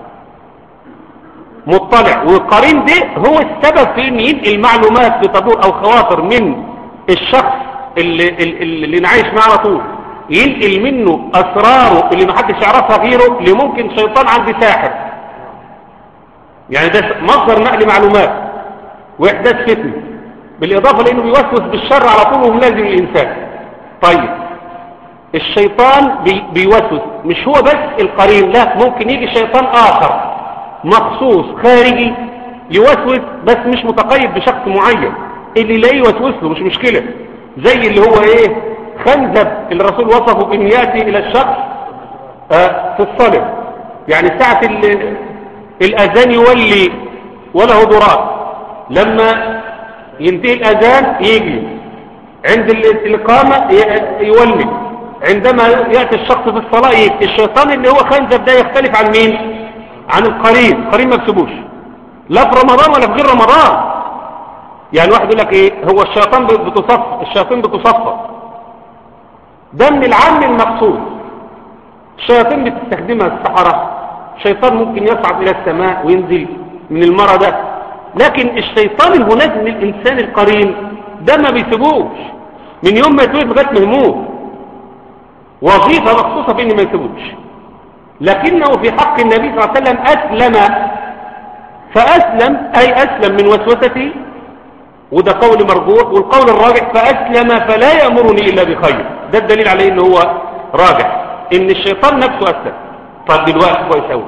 مطلع، والقرين ده هو السبب في ان ينقل معلومات بتدور او خواطر من الشخص اللي, اللي, اللي نعيش معه على طول، ينقل منه اسراره اللي ما حدش يعرفها غيره لممكن شيطان عندي ساحر. يعني ده مصدر نقل معلومات واحداث فتنه، بالاضافه لانه بيوسوس بالشر على طول وملازم للانسان. طيب الشيطان بي بيوسوس، مش هو بس القرين، لا ممكن يجي شيطان اخر مخصوص خارجي يوسوس، بس مش متقيد بشخص معين، اللي لا يوسوس له مش مشكلة. زي اللي هو ايه خنزب اللي الرسول وصفه بان ياتي الى الشخص آه في الصلاه، يعني ساعة الاذان يولي وله ضراب، لما ينتهي الاذان يجي عند الاقامه يولي، عندما ياتي الشخص في الصلاه يجي. الشيطان اللي هو خنزب ده يختلف عن مين؟ عن القرين. القرين ما بسيبوش لا في رمضان ولا في غير رمضان. يعني واحد يقول لك ايه هو الشيطان بتصف الشياطين بتصفى، ده من العام المقصود. الشياطين بتستخدمها السحرة، الشيطان ممكن يصعد الى السماء وينزل من المرة ده، لكن الشيطان المنازل للانسان القرين ده ما بيسيبوش من يوم ما يتولد لغايه ما يموت، وظيفه مخصوصه بان ما يسيبوش. لكنه في حق النبي صلى الله عليه وسلم أسلم، فأسلم أي أسلم من وسوسته، وده قول مرجوح. والقول الراجح فأسلم فلا يأمرني إلا بخير، ده الدليل عليه إنه هو راجح إن الشيطان نفسه أسلم. طب دلوقتي كويس أوي،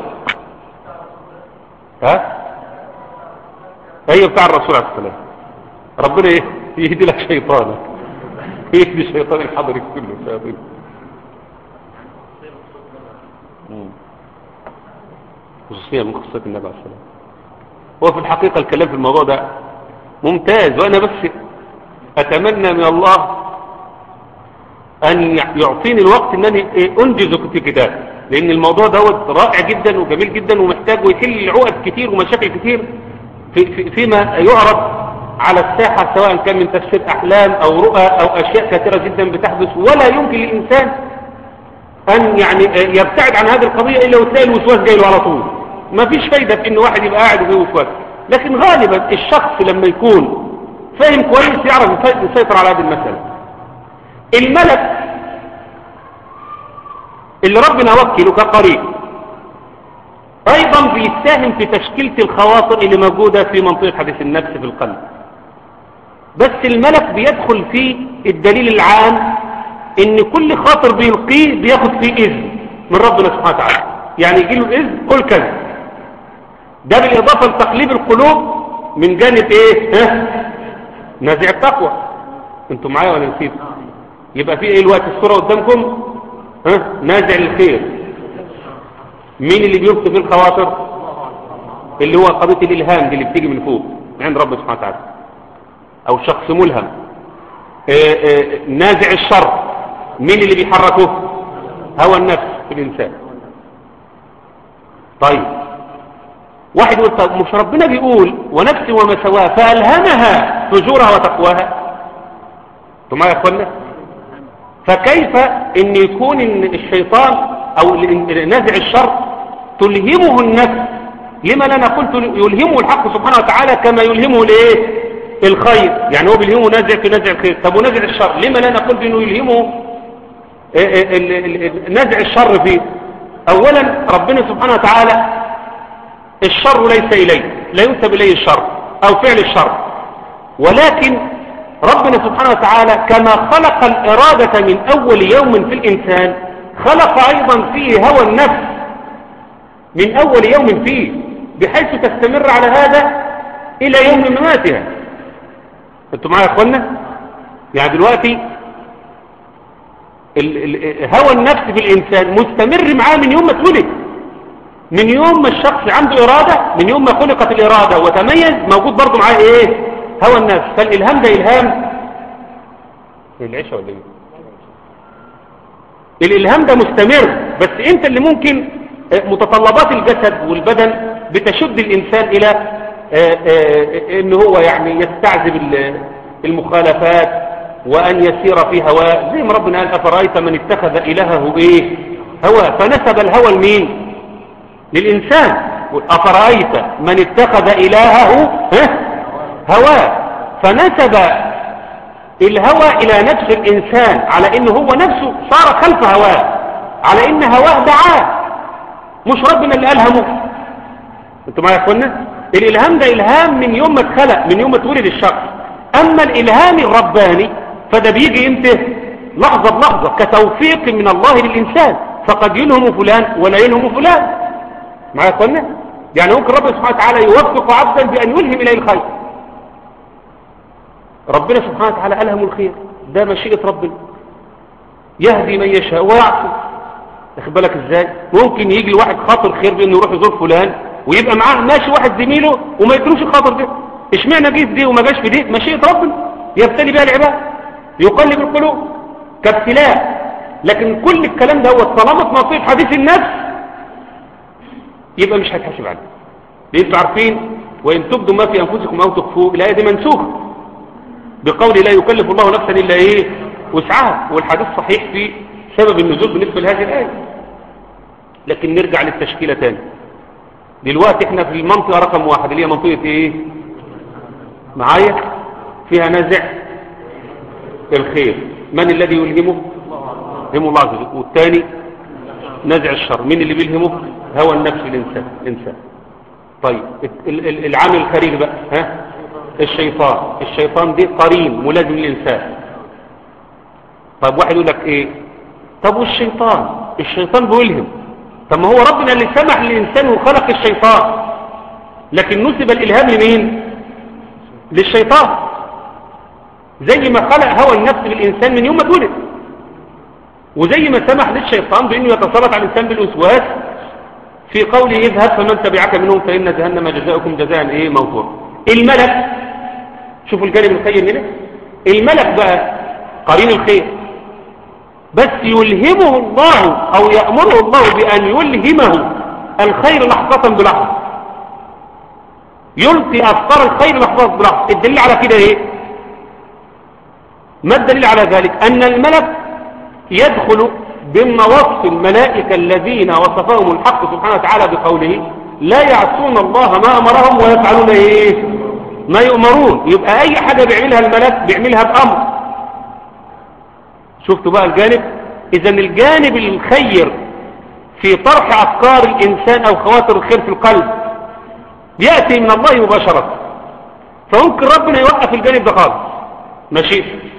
ها أيوة بتاع الرسول عليه السلام، ربنا إيه يهدي لك شيطانك، يهدي الشيطان الحضري كله شياطين. خصوصية من خصوصيات النبي عليه السلام. هو في الحقيقة الكلام في الموضوع ده ممتاز، وأنا بس أتمنى من الله أن يعطيني الوقت أنني أنجز في كتاب، لأن الموضوع دوت رائع جدا وجميل جدا ومحتاج ويحل عقد كتير ومشاكل كتير في في فيما يعرض على الساحة، سواء كان من تفسير أحلام أو رؤى أو أشياء كثيرة جدا بتحدث، ولا يمكن للإنسان أن يعني يبتعد عن هذه القضية إلا وتلاقي الوسواس جاي له على طول. ما فيش فايدة في إن واحد يبقى قاعد وفيه وسواس، لكن غالبا الشخص لما يكون فاهم كويس يعرف يسيطر على هذه المسألة. الملك اللي ربنا وكله كقريب أيضا بيساهم في تشكيلة الخواطر اللي موجودة في منطقة حديث النفس في القلب، بس الملك بيدخل في الدليل العام ان كل خاطر بيلقيه بياخد فيه اذن من ربنا سبحانه وتعالى، يعني يجي له الاذن قل كذا. ده بالاضافه لتقليب القلوب من جانب ايه ها نازع التقوى. انتوا معايا ولا نسيتوا؟ يبقى في ايه الوقت الصوره قدامكم ها نازع الخير. مين اللي بيلقي في الخواطر؟ اللي هو قضيه الالهام دي اللي بتيجي من فوق من عند ربنا سبحانه وتعالى، او شخص ملهم. آآ آآ نازع الشر مين اللي بيحركه؟ هوى النفس في الإنسان. طيب واحد يقول طب مش ربنا بيقول ونفس وما سواها فألهمها فجورها وتقواها؟ انتوا معايا يا اخوانا؟ فكيف ان يكون إن الشيطان او نازع الشر تلهمه النفس؟ لما لا نقول يلهمه الحق سبحانه وتعالى كما يلهمه الايه الخير؟ يعني هو بيلهمه نازع في نازع الخير، طب ونازع الشر لما لا نقول بانه يلهمه نزع الشر فيه؟ اولا ربنا سبحانه وتعالى الشر ليس اليه، لا ينسب اليه الشر او فعل الشر، ولكن ربنا سبحانه وتعالى كما خلق الارادة من اول يوم في الانسان خلق ايضا فيه هوى النفس من اول يوم فيه، بحيث تستمر على هذا الى يوم مماتها. انتوا معايا يا اخوانا؟ يعني دلوقتي هوى النفس في الإنسان مستمر معاه من يوم ما اتولد، من يوم ما الشخص عنده إرادة، من يوم ما خلقت الإرادة وتميز موجود برضه معاه إيه؟ هوى النفس. فالإلهام ده إلهام العشاء ولا إيه؟ الإلهام ده مستمر، بس أنت اللي ممكن متطلبات الجسد والبدن بتشد الإنسان إلى إن هو يعني يستعذب المخالفات وأن يسير في هواه، زي ما ربنا قال أفرأيت من اتخذ إلهه إيه؟ هواه، فنسب الهوى لمين؟ للإنسان. أفرأيت من اتخذ إلهه هواه، فنسب الهوى إلى نفس الإنسان على إنه هو نفسه صار خلف هواه، على إن هواه دعاه، مش ربنا اللي ألهمه. انتوا معايا يا اخوانا؟ الإلهام ده إلهام من يوم ما اتخلق، من يوم ما اتولد الشخص. أما الإلهام الرباني فده بيجي امتى؟ لحظة بلحظة، كتوفيق من الله للإنسان، فقد يلهم فلان ولا يلهم فلان. معايا يا اخوانا؟ يعني ممكن ربنا سبحانه وتعالى يوفق عبدا بأن يلهم إليه الخير. ربنا سبحانه وتعالى ألهم الخير، ده مشيئة ربنا، يهدي من يشاء ويعصي. واخد بالك ازاي؟ ممكن يجي الواحد خاطر خير بانه يروح يزور فلان ويبقى معاه ماشي واحد زميله وما يدروش الخاطر ده. اشمعنى جه في دي وما جاش في دي؟ مشيئة ربنا يبتلي بها العباد، يقلب القلوب كابتلاء. لكن كل الكلام ده هو طالما في نصيب حديث النفس يبقى مش هتحاسب عليه. انتوا عارفين وان تبدوا ما في انفسكم او تخفوه، الايه دي منسوخه بقول لا يكلف الله نفسا الا ايه وسعها، والحديث صحيح في سبب النزول بالنسبه لهذه الايه. لكن نرجع للتشكيله تاني. دلوقتي احنا في المنطقه رقم واحد اللي هي منطقه ايه معايا؟ فيها نزع الخير، من الذي يلهمه؟ يلهمه الله عز وجل. والثاني نزع الشر، مين اللي بيلهمه؟ هوى النفس الانسان الانسان. طيب العامل الخارجي بقى ها؟ الشيطان. الشيطان دي قرين ملازم للإنسان. طب واحد يقول لك ايه؟ طب والشيطان؟ الشيطان بيلهم. طب ما هو ربنا اللي سمح للإنسان وخلق الشيطان، لكن نسب الإلهام لمين؟ للشيطان، زي ما خلق هوى النفس للإنسان من يوم ما اتولد، وزي ما سمح للشيطان بأنه يتسلط على الإنسان بالوسواس في قوله اذهب فمن تبعك منهم فإن جهنم جزاؤكم جزاء ايه موفورا. الملك، شوفوا الجانب الخير هنا، الملك بقى قرين الخير، بس يلهمه الله او يأمره الله بأن يلهمه الخير لحظة بلحظة، يلقي افكار الخير لحظة بلحظة. الدليل على كده ايه؟ ما الدليل على ذلك؟ ان الملك يدخل ضمن وصف الملائكة الذين وصفهم الحق سبحانه وتعالى بقوله لا يعصون الله ما امرهم ويفعلون ايه ما يؤمرون. يبقى اي حاجة بيعملها الملك بيعملها بامر. شفتوا بقى الجانب؟ اذا الجانب الخير في طرح افكار الانسان او خواطر الخير في القلب يأتي من الله مباشرة، فممكن ربنا يوقف الجانب ده خالص ماشي،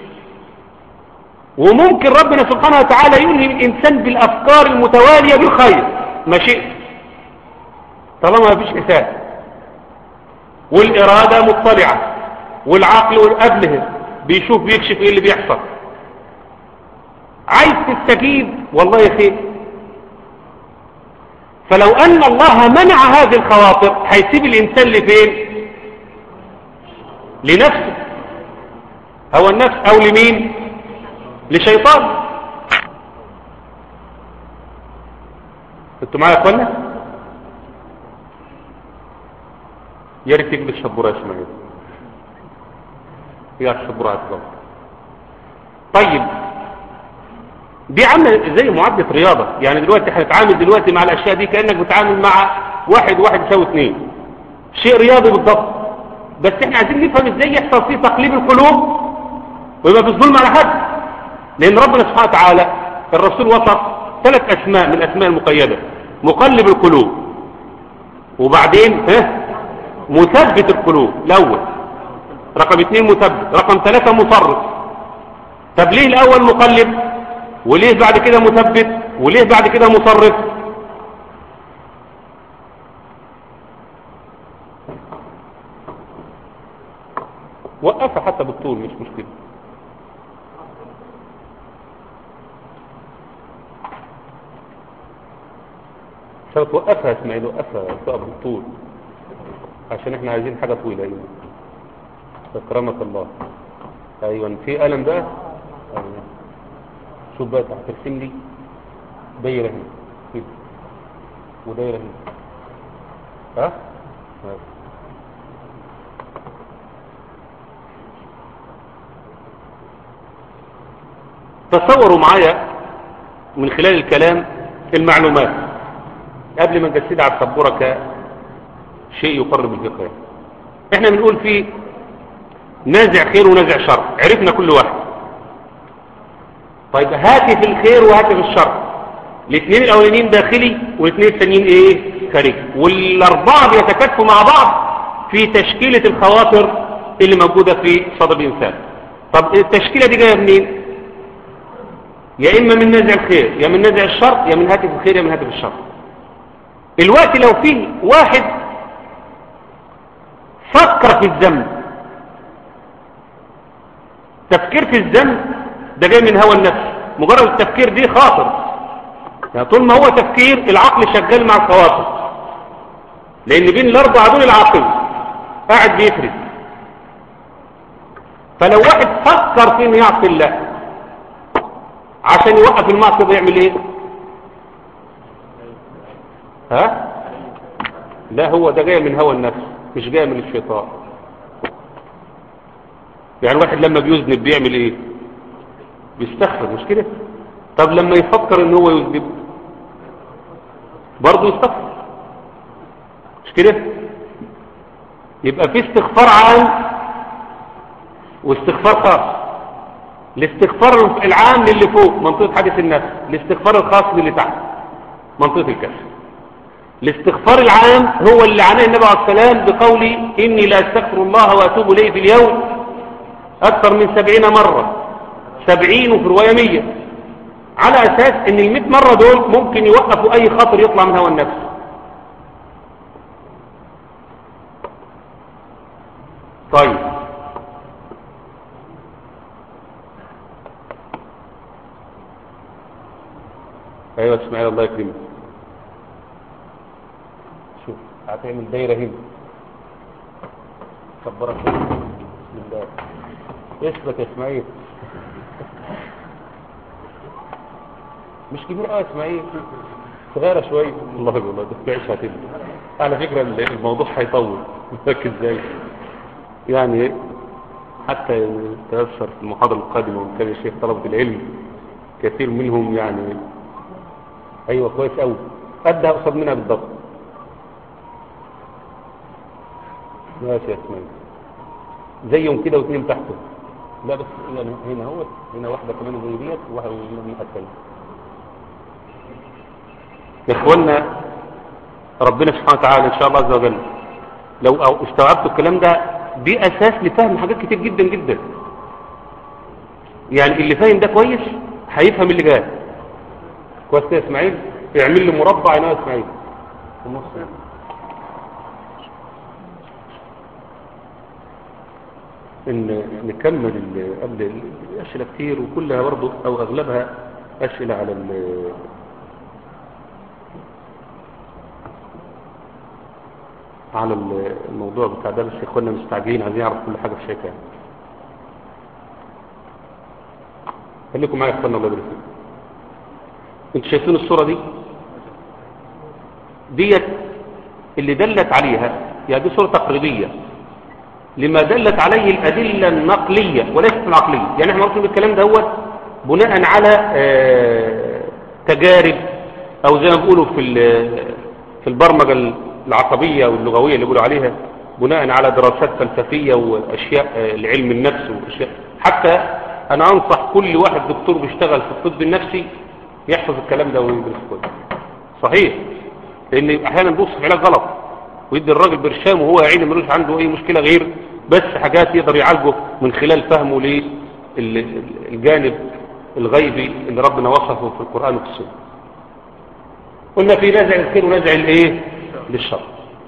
وممكن ربنا سبحانه وتعالى يلهم الانسان بالافكار المتوالية بالخير ماشي، طالما ما فيش حساب، والإرادة مطلعة، والعقل قبله بيشوف بيكشف ايه اللي بيحصل. عايز تستجيب والله يا خير. فلو ان الله منع هذه الخواطر هيسيب الانسان لفين؟ لنفسه، هو النفس، او لمين؟ لشيطان. انتوا معايا يا اخوانا؟ يا ريت تجيب الشبوره يا اسماعيل، يا الشبوره هتظبط. طيب دي عامله زي معادله رياضه، يعني دلوقتي هنتعامل دلوقتي مع الاشياء دي كانك بتتعامل مع واحد واحد يساوي اثنين، شيء رياضي بالضبط. بس احنا عايزين نفهم ازاي يحصل فيه تقليب القلوب ويبقى في الظلم على حد، لان ربنا سبحانه وتعالى الرسول وصف ثلاث اسماء من الاسماء المقيده: مقلب القلوب، وبعدين ها مثبت القلوب الاول، رقم اثنين مثبت، رقم ثلاثة مصرف. طب ليه الاول مقلب وليه بعد كده مثبت وليه بعد كده مصرف؟ وقفها حتى بالطول مش مشكلة. بس توقفها اسماعيل، وقفها تقف بالطول عشان احنا عايزين حاجة طويلة. ايوه اكرمك الله. ايوه في قلم بقى. ايوه شوف بقى هترسم لي دايرة هنا كده ودايرة هنا. ها تصوروا معايا من خلال الكلام المعلومات قبل ما نجسدها على السبورة كشيء يقرب الفقه. احنا بنقول فيه نازع خير ونازع شر، عرفنا كل واحد. طيب هاتي في الخير وهاتي في الشر، الاثنين الاولانيين داخلي والاثنين الثانيين ايه خارجي، والاربعه بيتكاتفوا مع بعض في تشكيله الخواطر اللي موجوده في صدر الانسان. طب التشكيله دي جايه منين؟ يا اما من نازع الخير يا من نازع الشر، يا من هاتف الخير يا من هاتف الشر. الوقت لو فيه واحد فكر في الذنب، تفكير في الذنب ده جاي من هوى النفس، مجرد التفكير دي خاطر، يعني طول ما هو تفكير العقل شغال مع الخواطر، لان بين الاربعه دول العقل قاعد بيفرد. فلو واحد فكر في انه يعصي الله عشان يوقف المعصيه ده يعمل ايه؟ ها؟ لا هو ده جاي من هوى النفس مش جاي من الشيطان. يعني واحد لما بيذنب بيعمل ايه؟ بيستغفر مش كده؟ طب لما يفكر ان هو يذنب برضه يستغفر مش كده؟ يبقى في استغفار عام واستغفار خاص. الاستغفار العام للي فوق منطقة حديث النفس، الاستغفار الخاص للي تحت منطقة الكسر. الاستغفار العام هو اللي عناه النبي عليه السلام بقوله إني لا أستغفر الله وأتوب إليه في اليوم أكثر من سبعين مرة، سبعين وفي رواية مية، على أساس إن المئة مرة دول ممكن يوقفوا أي خاطر يطلع من هوى النفس. طيب ايوه اسماعيل الله يكرمك. شوف هتعمل دايره هنا كبرها شويه بسم الله. اثبت يا اسماعيل. مش كبير قوي يا اسماعيل، صغيره شويه. الله والله ده تعيش هتبدا. على فكره الموضوع هيطول لك ازاي يعني، حتى تأثر في المحاضره القادمه وكان الشيخ طلبه العلم كثير منهم يعني. ايوه كويس قوي قدها قصاد منها بالضبط. ماشي يا اسماعيل زيهم كده واثنين تحته. لا بس يعني هنا هو هنا واحده كمان زي ديت وواحده من الناحيه الثانيه. يا اخوانا ربنا سبحانه وتعالى ان شاء الله عز وجل لو استوعبتوا الكلام ده دي اساس لفهم حاجات كتير جدا جدا. يعني اللي فاهم ده كويس هيفهم اللي جاي كويس يا اسماعيل. اعمل لي مربع هنا يا اسماعيل في النص. ان نكمل قبل الاسئله كتير وكلها برضه او اغلبها اسئله على على الموضوع بتاع ده، بس يا اخوانا مستعجلين عايزين نعرف كل حاجه في شيء. خليكم معايا يا اخوانا الله يبارك فيكم. انتوا شايفين الصوره دي ديت اللي دلت عليها، يعني دي صوره تقريبيه لما دلت عليه الادله النقليه وليست العقليه. يعني احنا بنقول الكلام دوت بناء على اه تجارب او زي ما بيقولوا في في البرمجه العصبيه واللغويه اللي بيقولوا عليها بناء على دراسات فلسفيه واشياء اه لعلم النفس واشياء. حتى انا انصح كل واحد دكتور بيشتغل في الطب النفسي يحفظ الكلام ده ويدرس كله صحيح، لان احيانا بيوصف علاج غلط ويدي الراجل برشام وهو يا عيني ملوش عنده اي مشكله غير بس حاجات يقدر يعالجه من خلال فهمه للجانب الغيبي اللي ربنا وصفه في القران وفي السنه. قلنا في نازع الخير ونازع الايه للشر،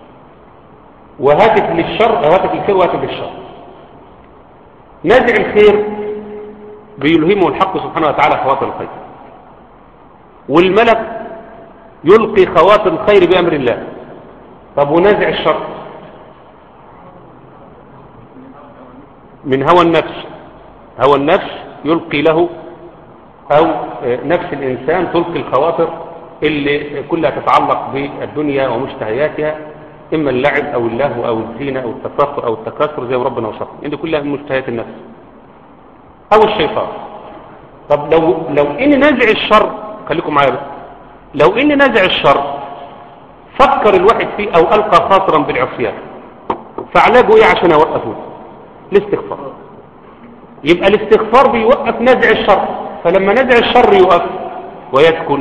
وهاتف للشر او هاتف الخير وهاتف للشر. نازع الخير بيلهمه الحق سبحانه وتعالى خواطر الخير، والملك يلقي خواطر الخير بأمر الله. طب ونازع الشر من هوى النفس، هوى النفس يلقي له، أو نفس الإنسان تلقي الخواطر اللي كلها تتعلق بالدنيا ومشتهياتها، إما اللعب أو اللهو أو الزينة أو التفاخر أو التكاثر زي ما ربنا وصفه، دي كلها من مشتهيات النفس أو الشيطان. طب لو لو إن نازع الشر، خليكم معايا بس، لو إن نازع الشر فكر الواحد فيه أو ألقى خاطرا بالعصيان، فعلاجه إيه عشان أوقفه؟ الاستغفار. يبقى الاستغفار بيوقف نزع الشر، فلما نزع الشر يوقف ويسكن،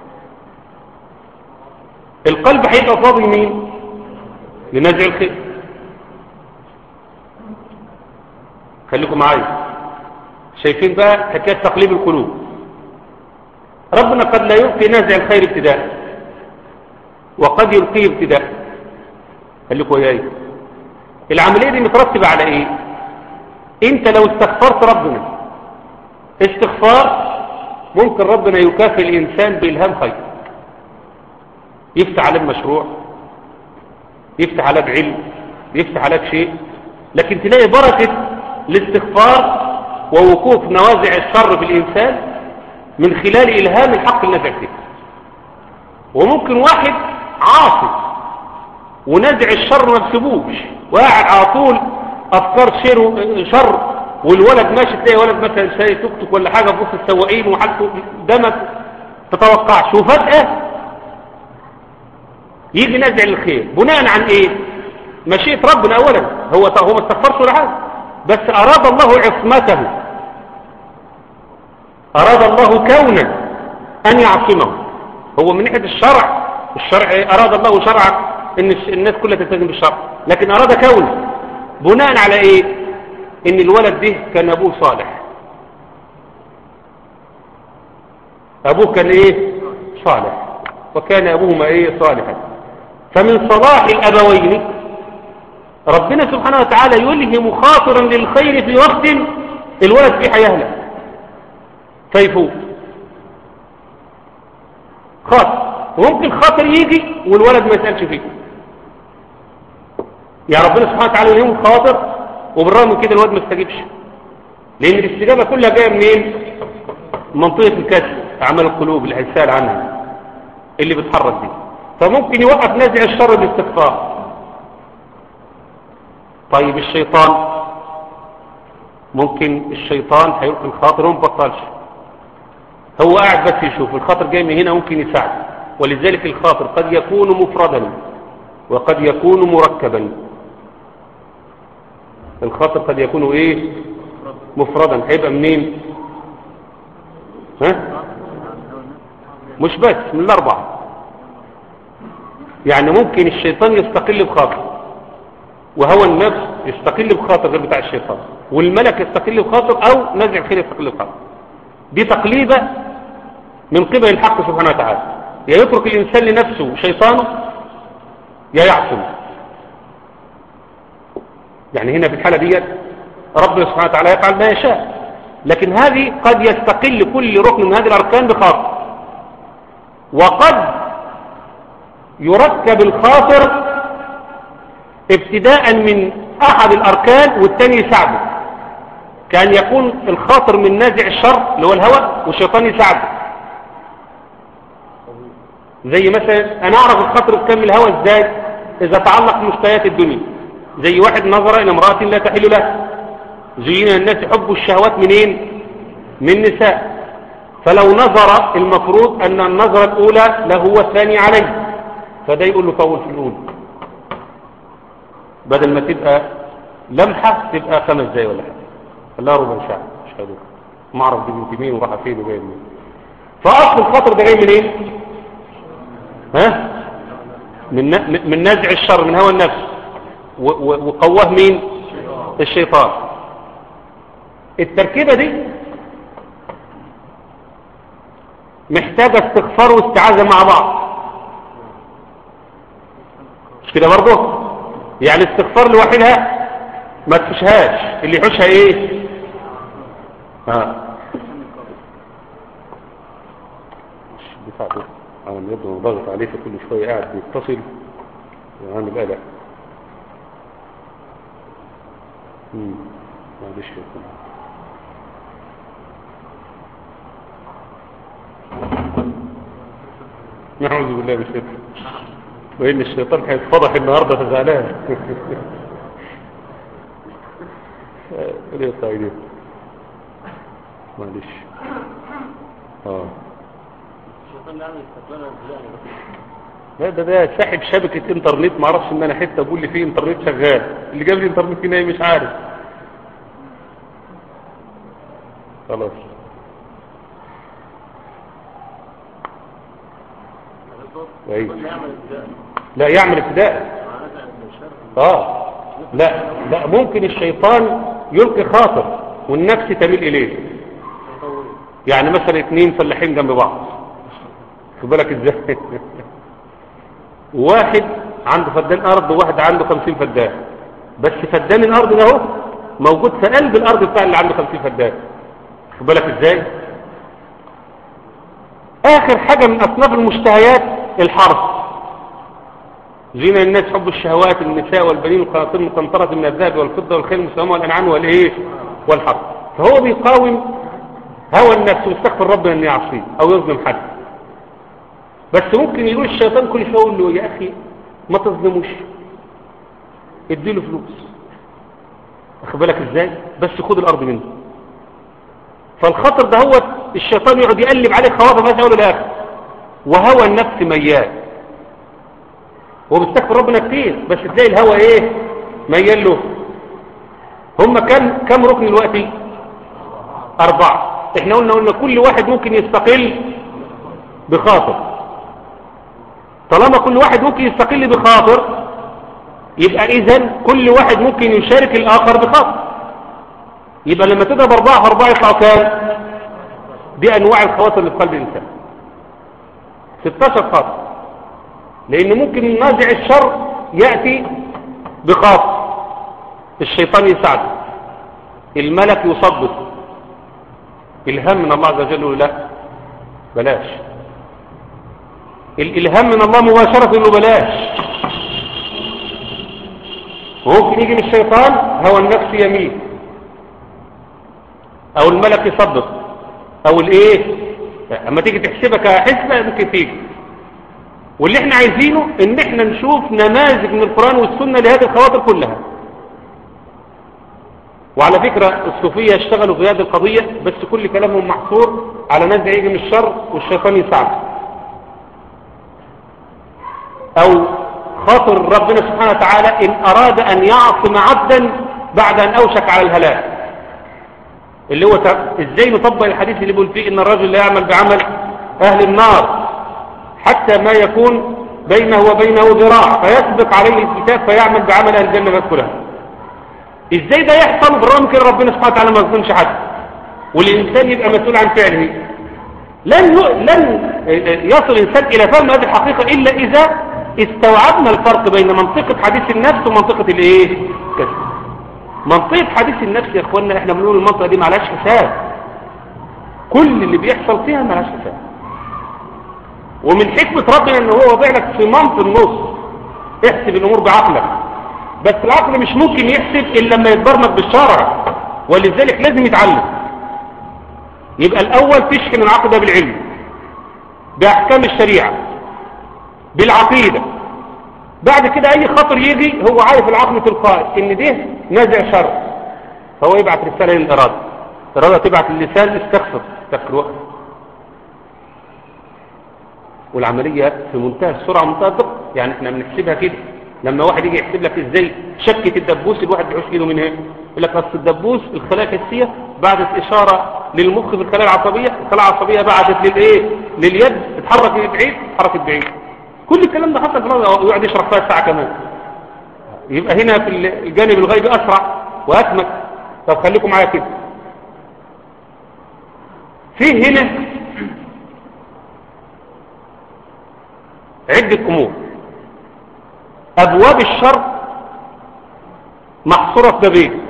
القلب هيبقى فاضي مين؟ لنزع الخير. خليكم معايا، شايفين بقى حكايه تقليب القلوب؟ ربنا قد لا يلقي نزع الخير ابتداء، وقد يلقيه ابتداء. خليكم وياي، العمليه دي مترتبه على ايه؟ انت لو استغفرت ربنا استغفار، ممكن ربنا يكافئ الانسان بالهام خير، يفتح عليك مشروع، يفتح عليك علم، يفتح عليك شيء، لكن تلاقي بركه الاستغفار ووقوف نوازع الشر في الانسان من خلال الهام الحق النازع فيه. وممكن واحد عاصي ونزع الشر ما بسبوش، وقاعد على طول افكار شر، والولد ماشي تلاقي ولد مثلا سايق توك توك ولا حاجه في وسط السواقين وحالته دمك تتوقعش، وفجاه يجي نزع الخير بناء عن ايه؟ مشيئه ربنا اولا، هو هو ما استغفرش ولا حاجه، بس اراد الله عصمته، اراد الله كونا ان يعصمه. هو من ناحيه الشرع، الشرع اراد الله شرعا ان الناس كلها تلتزم بالشرع، لكن اراد كونا بناء على ايه؟ ان الولد ده كان ابوه صالح، ابوه كان ايه؟ صالح، وكان ابوهما ايه؟ صالحا. فمن صلاح الابوين ربنا سبحانه وتعالى يلهم خاطرا للخير في وقت الولد فيه هيهلك فيفوت خاطر، وممكن خاطر يجي والولد ما يسألش فيه، يا ربنا سبحانه وتعالى يلهم خاطر وبالرغم من كده الولد ما استجيبش، لان الاستجابه كلها جايه منين؟ منطقه الكسر، اعمال القلوب اللي هيسال عنها اللي بتحرك دي. فممكن يوقف نزع الشر بالاستغفار. طيب الشيطان، ممكن الشيطان هيلقي الخاطر وما بطلش، هو قاعد بس يشوف الخاطر جاي من هنا ممكن يساعد. ولذلك الخاطر قد يكون مفردا وقد يكون مركبا. الخاطر قد يكون ايه؟ مفردا، هيبقى منين؟ ها؟ مش بس من الاربعه، يعني ممكن الشيطان يستقل بخاطر، وهو النفس يستقل بخاطر غير بتاع الشيطان، والملك يستقل بخاطر، او نزع الخير يستقل بخاطر. دي تقليبه من قبل الحق سبحانه وتعالى، يا يترك الانسان لنفسه شيطانه يا يعصم. يعني هنا في الحالة دي ربنا سبحانه وتعالى يفعل ما يشاء، لكن هذه قد يستقل كل ركن من هذه الأركان بخاطر، وقد يركب الخاطر ابتداء من أحد الأركان والثاني يساعده، كان يكون الخاطر من نازع الشر اللي هو الهوى والشيطان يساعده. زي مثلا أنا أعرف الخاطر بكم الهوى إزاي؟ إذا تعلق بمشتهيات الدنيا، زي واحد نظر إلى امرأة لا تحل له، زين الناس حب الشهوات منين؟ من نساء، فلو نظر المفروض أن النظرة الأولى له والثاني عليه، فده يقول له طول في الأولى، بدل ما تبقى لمحة تبقى خمس دقايق ولا حاجة، خلاها ربع ساعة مش هدوك، ما أعرف دي بنت مين وراح فين وجاي منين. فأصل الخطر ده جاي من إيه؟ ها؟ من من نزع الشر، من هوى النفس، وقواه مين؟ الشيطان. التركيبة دي محتاجة استغفار واستعاذة مع بعض، مش كده برضه؟ يعني استغفار لوحدها ما تفشهاش، اللي يحوشها ايه؟ ها مش بتاع ده عم يبدو ضغط عليه كل شوية قاعد بيتصل وعامل قلق. امم معلش يا فندم. نعوذ بالله من الشيطان، وإن الشيطان هيتفضح النهارده فزعلان. ليه طيب معلش. اه الشيطان اللي عامل استقبال الفلاني لا ده ده ساحب شبكة انترنت، ما اعرفش ان انا حتة اقول لي فيه انترنت شغال، اللي جاب لي انترنت فينا ايه مش عارف. خلاص ايوه لا يعمل ابتداء. اه لا لا ممكن الشيطان يلقي خاطر والنفس تميل اليه، يعني مثلا اتنين فلاحين جنب بعض، خد بالك ازاي. واحد عنده فدان ارض وواحد عنده خمسين فدان، بس فدان الارض ده اهو موجود في قلب الارض بتاع اللي عنده خمسين فدان، خد بالك ازاي. اخر حاجة من اصناف المشتهيات الحرث، زين الناس حب الشهوات النساء والبنين والقناطير المقنطرة من الذهب والفضة والخيل المسومة والانعام والايه والحرث. فهو بيقاوم هوى النفس ويستغفر ربنا ان يعصيه او يظلم حد، بس ممكن يقول الشيطان كل شويه يقول له يا اخي ما تظلموش، اديله فلوس، واخد بالك ازاي، بس خد الارض منه. فالخطر ده هو الشيطان يقعد يقلب عليه خواطر ما يقول له لا، وهوى النفس ميال، هو بيستغفر ربنا كتير بس تلاقي الهوى ايه ميال له. هم كم كم ركن دلوقتي؟ اربعه. احنا قلنا قلنا كل واحد ممكن يستقل بخاطر. طالما كل واحد ممكن يستقل بخاطر يبقى اذا كل واحد ممكن يشارك الاخر بخاطر. يبقى لما تضرب اربعة في اربعة يطلعوا كام؟ دي انواع الخواطر اللي في قلب الانسان ستاشر خاطر. لان ممكن نازع الشر يأتي بخاطر، الشيطان يساعده، الملك يصدق، الهام من الله عز وجل يقول لا بلاش، الالهام من الله مباشرة انه بلاش. وممكن يجي من الشيطان هو النفس يمين، او الملك يصدق، او الايه اما تيجي تحسبها كحسبة ممكن تيجي. واللي احنا عايزينه ان احنا نشوف نماذج من القرآن والسنة لهذه الخواطر كلها. وعلى فكرة الصوفية اشتغلوا في هذه القضية، بس كل كلامهم محصور على نزع يجي من الشر والشيطان يساعده، او خاطر ربنا سبحانه وتعالى ان اراد ان يعصم عبدا بعد ان اوشك على الهلاك، اللي هو ازاي نطبق الحديث اللي بيقول فيه ان الرجل لا يعمل بعمل اهل النار حتى ما يكون بينه وبينه ذراع فيسبق عليه الكتاب فيعمل بعمل اهل الجنه فيدخلها. ازاي ده يحصل؟ بالرغم كده ربنا سبحانه وتعالى ما يظلمش حد، والانسان يبقى مسؤول عن فعله. لن لن يصل الانسان الى فهم هذه الحقيقه الا اذا استوعبنا الفرق بين منطقه حديث النفس ومنطقه الايه كده. منطقه حديث النفس يا اخوانا احنا بنقول المنطقه دي معلهاش حساب، كل اللي بيحصل فيها معلهاش حساب. ومن حكمه ربنا ان هو وضع لك في منطق النص احسب الامور بعقلك، بس العقل مش ممكن يحسب الا لما يتبرمج بالشرع، ولذلك لازم يتعلم. يبقى الاول تشحن العقل ده بالعلم باحكام الشريعه بالعقيده، بعد كده اي خطر يجي هو عارف العقل تلقائي ان ده نازع شر، فهو يبعت رساله للاراده، الاراده تبعت للسان استغفر استغفر وقت. والعمليه في منتهى السرعه ومنتهى الدقه، يعني احنا بنحسبها كده. لما واحد يجي يحسب لك ازاي شكه الدبوس الواحد بيحوش ايده من هنا، يقول لك اصل الدبوس الخلايا الحسيه بعدت اشاره للمخ في الخلايا العصبيه، الخلايا العصبيه بعدت للايه لليد اتحرك بعيد اتحركت بعيد. كل الكلام ده حصل في النظر ويقعد يشرح فيها ساعه كمان. يبقى هنا في الجانب الغيبي اسرع واسمك. طب خليكم معايا كده، في هنا عده امور. ابواب الشر محصوره في بابين.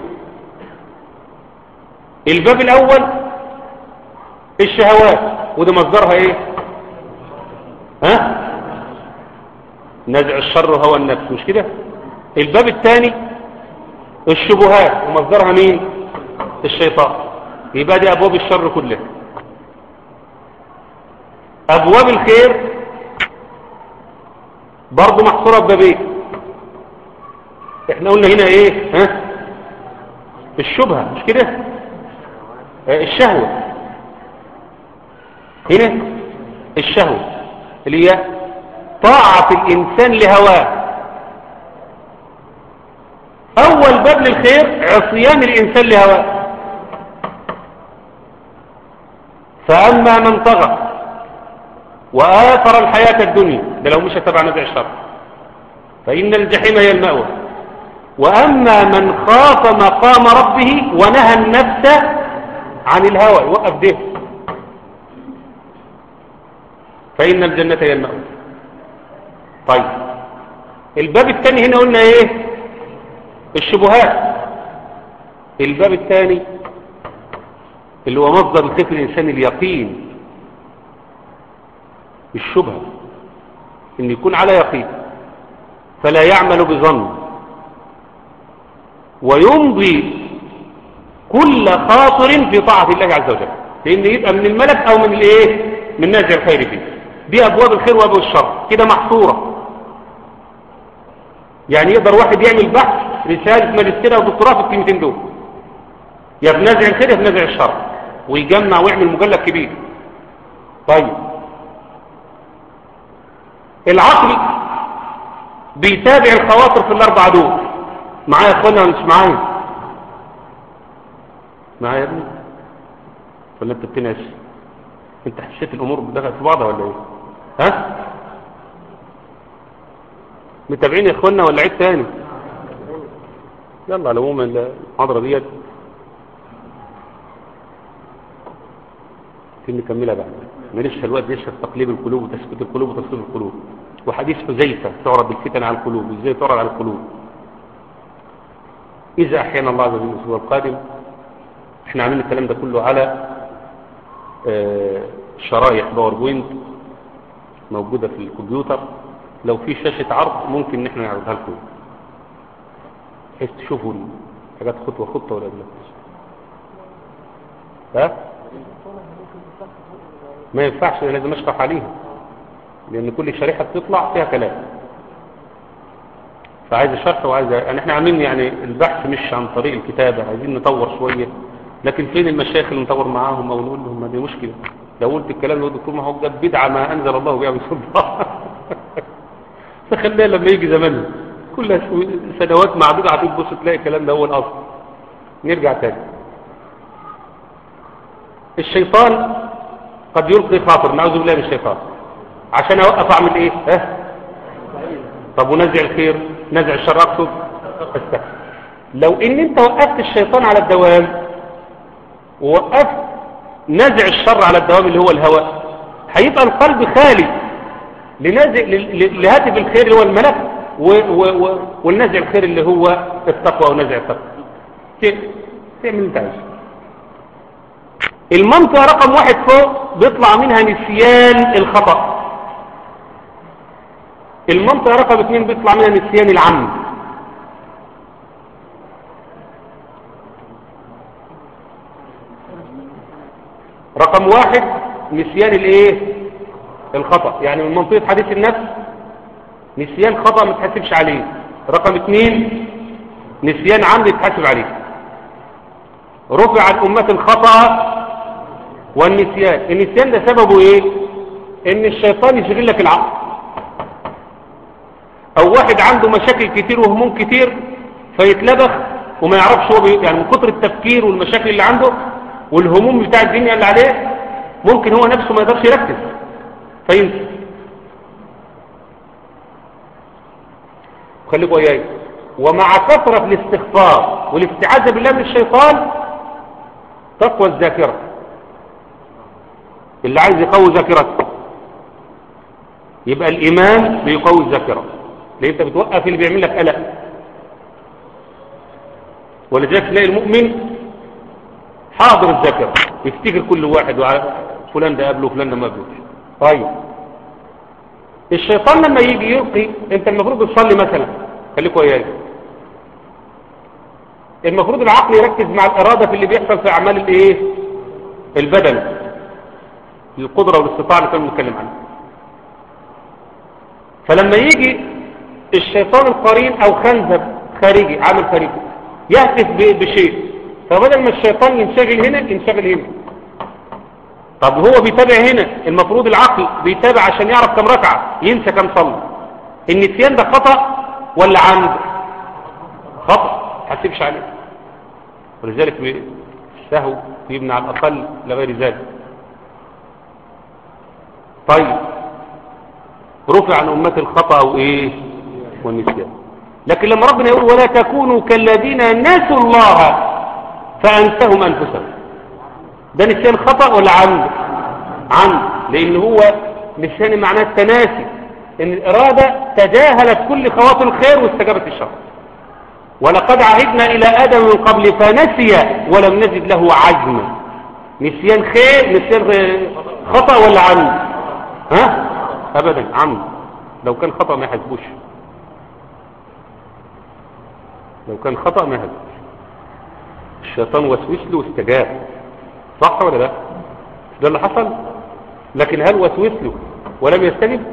الباب الاول الشهوات، وده مصدرها ايه ها؟ نزع الشر هو النفس، مش كده؟ الباب الثاني الشبهات ومصدرها مين؟ الشيطان. يبقى دي ابواب الشر كلها. ابواب الخير برضه محصوره ببابين. احنا قلنا هنا ايه؟ ها؟ الشبهه، مش كده؟ اه الشهوه. هنا الشهوه اللي هي طاعه الانسان لهواه. اول باب للخير عصيان الانسان لهواه. فاما من طغى وآثر الحياة الدنيا، ده لو مش تبع نزع الشر، فإن الجحيم هي المأوى. وأما من خاف مقام ربه ونهى النفس عن الهوى، يوقف ده، فإن الجنة هي المأوى. طيب الباب الثاني هنا قلنا ايه؟ الشبهات. الباب الثاني اللي هو مصدر الخير الإنسان اليقين. الشبهة ان يكون على يقين فلا يعمل بظن ويمضي كل خاطر في طاعة الله عز وجل، لان يبقى من الملك او من الايه؟ من نازع الخير فيه. دي ابواب الخير وابواب الشر كده محصورة. يعني يقدر واحد يعمل بحث رسالة ماجستير او دكتوراه في الكلمتين دول، يا في نازع الخير يا في نازع الشر، ويجمع ويعمل مجلد كبير. طيب العقل بيتابع الخواطر في الاربع دول. معايا يا اخوانا ولا مش معايا؟ معايا يا ابني ولا انت بتنعش؟ انت حسيت الامور بتدخل في بعضها ولا ايه؟ ها؟ متابعين يا اخوانا ولا عيد تاني؟ يلا على العموم المحاضره ديت في نكملها بعد. ماليش الوقت يشرح تقليب القلوب وتثبيت القلوب وتصريف القلوب، وحديث حذيفه تعرض الفتن على القلوب، ازاي تعرض على القلوب. اذا احيانا الله عز وجل الاسبوع القادم، احنا عاملين الكلام ده كله على آه شرايح باوربوينت موجوده في الكمبيوتر. لو في شاشه عرض ممكن ان احنا نعرضها لكم بحيث تشوفوا الحاجات خطوه خطوه ولا لا. ها؟ ما ينفعش، انا لازم اشرح عليها لان كل شريحه بتطلع فيها كلام، فعايز شرح وعايز يعني احنا عاملين يعني البحث مش عن طريق الكتابه، عايزين نطور شويه. لكن فين المشايخ اللي نطور معاهم او نقول لهم؟ دي مشكله. لو قلت الكلام ده دكتور ما هو ده بدعه ما انزل الله بها بسلطان. فخلينا لما يجي زمانه كلها سنوات معدوده هتبص تلاقي الكلام ده هو الاصل. نرجع تاني. الشيطان قد يلقي خاطر، نعوذ بالله من الشيطان، عشان اوقف اعمل ايه؟ ها؟ طب ونزع الخير نزع الشر اقصد استغفر. لو ان انت وقفت الشيطان على الدوام ووقفت نزع الشر على الدوام اللي هو الهوى، هيبقى القلب خالي لنزع لهاتف الخير اللي هو الملك والنزع الخير اللي هو التقوى ونزع التقوى. تعمل انت عايزه. المنطقة رقم واحد فوق بيطلع منها نسيان الخطأ. المنطقة رقم اثنين بيطلع منها نسيان العمد. رقم واحد نسيان الايه؟ الخطأ، يعني من منطقة حديث النفس نسيان خطأ ما تحسبش عليه. رقم اثنين نسيان عمد تحسب عليه. رفع عن أمة الخطأ والنسيان. النسيان ده سببه ايه؟ ان الشيطان يشغل لك العقل، او واحد عنده مشاكل كتير وهموم كتير فيتلبخ وما يعرفش هو بي... يعني من كتر التفكير والمشاكل اللي عنده والهموم بتاع الدنيا اللي عليه ممكن هو نفسه ما يقدرش يركز فينسى. خليكوا وياي. ومع كثرة الاستغفار والاستعاذة بالله من الشيطان تقوى الذاكرة. اللي عايز يقوي ذاكرته يبقى الإيمان بيقوي الذاكرة، لأن انت بتوقف اللي بيعمل لك قلق. ولذلك تلاقي المؤمن حاضر الذاكرة، يفتكر كل واحد فلان ده قبله فلان ده ما قبله. طيب الشيطان لما يجي يلقي، انت المفروض تصلي مثلا، خليكوا وياي، المفروض العقل يركز مع الإرادة في اللي بيحصل في أعمال الايه البدن، القدرة والاستطاعة اللي كنا بنتكلم عنها. فلما يجي الشيطان القرين او خنزب خارجي، عامل خارجي يهتف بشيء، فبدل ما الشيطان ينشغل هنا ينشغل هنا. طب هو بيتابع هنا، المفروض العقل بيتابع عشان يعرف كم ركعة، ينسى كم صلى. النسيان ده خطأ ولا عمد؟ خطأ، حسبش عليه. ولذلك السهو يبنى على الأقل لغير ذلك. طيب رفع عن أمة الخطأ وإيه والنسيان. لكن لما ربنا يقول ولا تكونوا كالذين نسوا الله فأنسهم أنفسهم، ده نسيان خطأ ولا عمد؟ عمد، لأن هو نسيان معناه التناسي، إن الإرادة تجاهلت كل خواطر الخير واستجابت الشر. ولقد عهدنا إلى آدم من قبل فنسي ولم نجد له عزما. نسيان خير، نسيان خطأ ولا عمد؟ ها؟ أبدا عمد. لو كان خطأ ما يحسبوش، لو كان خطأ ما يحسبوش. الشيطان وسوس له واستجاب، صح ولا لا؟ ده اللي حصل. لكن هل وسوس له ولم يستجب؟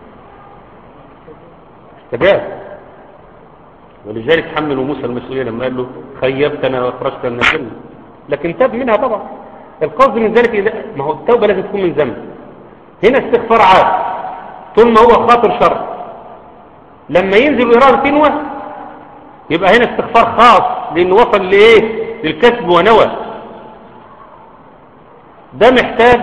استجاب. ولذلك حملوا موسى المسؤولية لما قال له خيبتنا واخرجتنا من الجنة، لكن تاب منها طبعا. القصد من ذلك ما هو التوبة لازم تكون من ذنب. هنا استغفار عاد طول ما هو خاطر شر. لما ينزل إرادة تنوى يبقى هنا استغفار خاص، لأنه وصل لإيه؟ للكسب ونوى. ده محتاج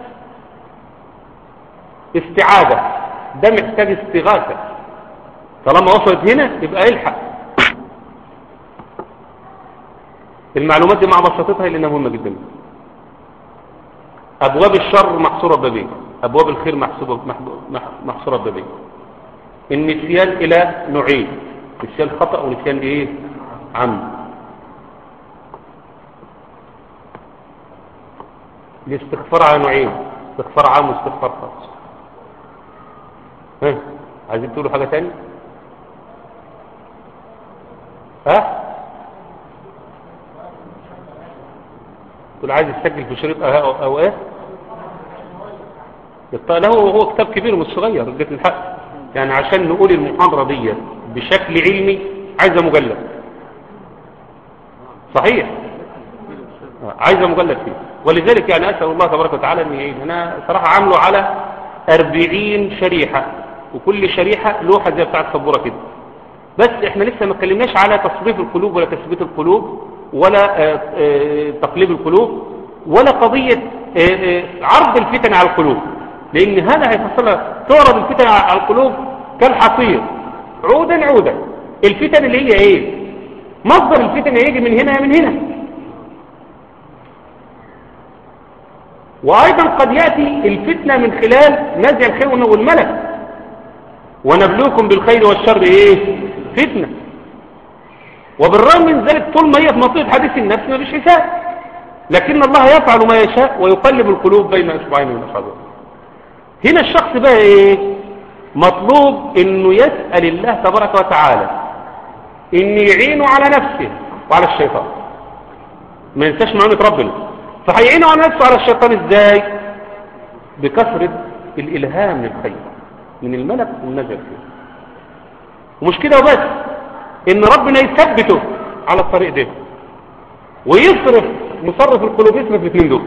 استعادة، ده محتاج استغاثة. طالما وصلت هنا يبقى يلحق. المعلومات دي مع بساطتها لأنها مهمة جدا. أبواب الشر محصورة ببابين، أبواب الخير محصورة ببابين. النسيان إلى نوعين، نسيان خطأ ونسيان إيه؟ عمد. الاستغفار على نوعين، استغفار عام واستغفار خاص. ها عايزين تقولوا حاجة تاني؟ ها؟ تقول عايز يسجل في شريط أو, أو إيه؟ لا هو هو كتاب كبير مش صغير، جت الحق يعني. عشان نقول المحاضرة دي بشكل علمي عايزة مجلد، صحيح، عايزة مجلد فيه. ولذلك يعني أسأل الله تبارك وتعالى أن يعين. أنا صراحة عامله على أربعين شريحة، وكل شريحة لوحة زي بتاعت سبورة كده. بس احنا لسه ما اتكلمناش على تصريف القلوب ولا تثبيت القلوب ولا تقليب القلوب ولا قضية عرض الفتن على القلوب، لأن هذا هيفصل. تعرض الفتن على القلوب كالحصير عودا عودا. الفتن اللي هي ايه؟ مصدر الفتن هيجي من هنا من هنا. وأيضا قد يأتي الفتنة من خلال نزع الخير والملك. ونبلوكم بالخير والشر ايه؟ فتنة. وبالرغم من ذلك طول ما هي في منطقة حديث النفس ما فيش حساب، لكن الله يفعل ما يشاء ويقلب القلوب بين اصبعين من اصابعه. هنا الشخص بقى ايه؟ مطلوب انه يسأل الله تبارك وتعالى ان يعينه على نفسه وعلى الشيطان. ما ينساش معونة ربنا. فهيعينه على نفسه على الشيطان ازاي؟ بكثرة الالهام للخير من الملك والنزل فيه. ومش كده وبس، ان ربنا يثبته على الطريق ده ويصرف مصرف القلوب، يصرف الاثنين دول.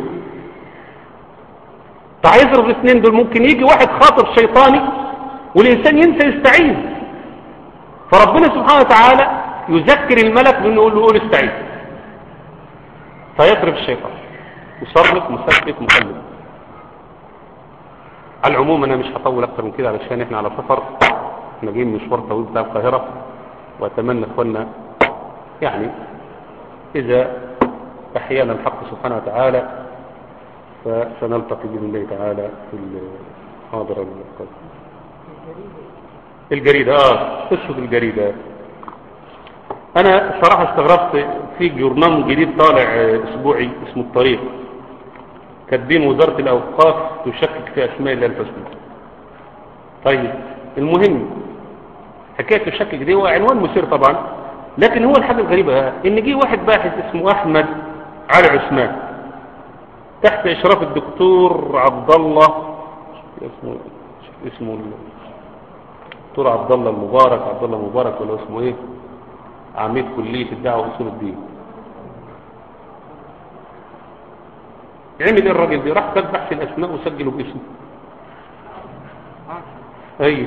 فهيصرف الاثنين دول. ممكن يجي واحد خاطر شيطاني والانسان ينسى يستعيذ، فربنا سبحانه وتعالى يذكر الملك بانه يقول له قول استعيذ، فيصرف الشيطان يصرف مثبت مقلب. على العموم انا مش هطول اكتر من كده علشان احنا على سفر، احنا جايين مشوار طويل بتاع القاهره. واتمنى اخواننا يعني اذا احيانا الحق سبحانه وتعالى فسنلتقي باذن الله تعالى في المحاضره القادمه. الجريده اه قصه الجريده. انا صراحه استغربت في جورنال جديد طالع اسبوعي اسمه الطريق، كاتبين وزاره الاوقاف تشكك في اسماء الله الحسنى. طيب المهم حكاية الشك دي هو عنوان مثير طبعا، لكن هو الحاجة الغريبة ان جه واحد باحث اسمه احمد علي عثمان تحت اشراف الدكتور عبد الله اسمه اسمه الدكتور عبد الله المبارك، عبد الله المبارك ولا اسمه ايه، عميد كلية الدعوة واصول الدين. عمل ايه الراجل ده؟ راح كتب بحث الاسماء وسجله باسمه. ايوه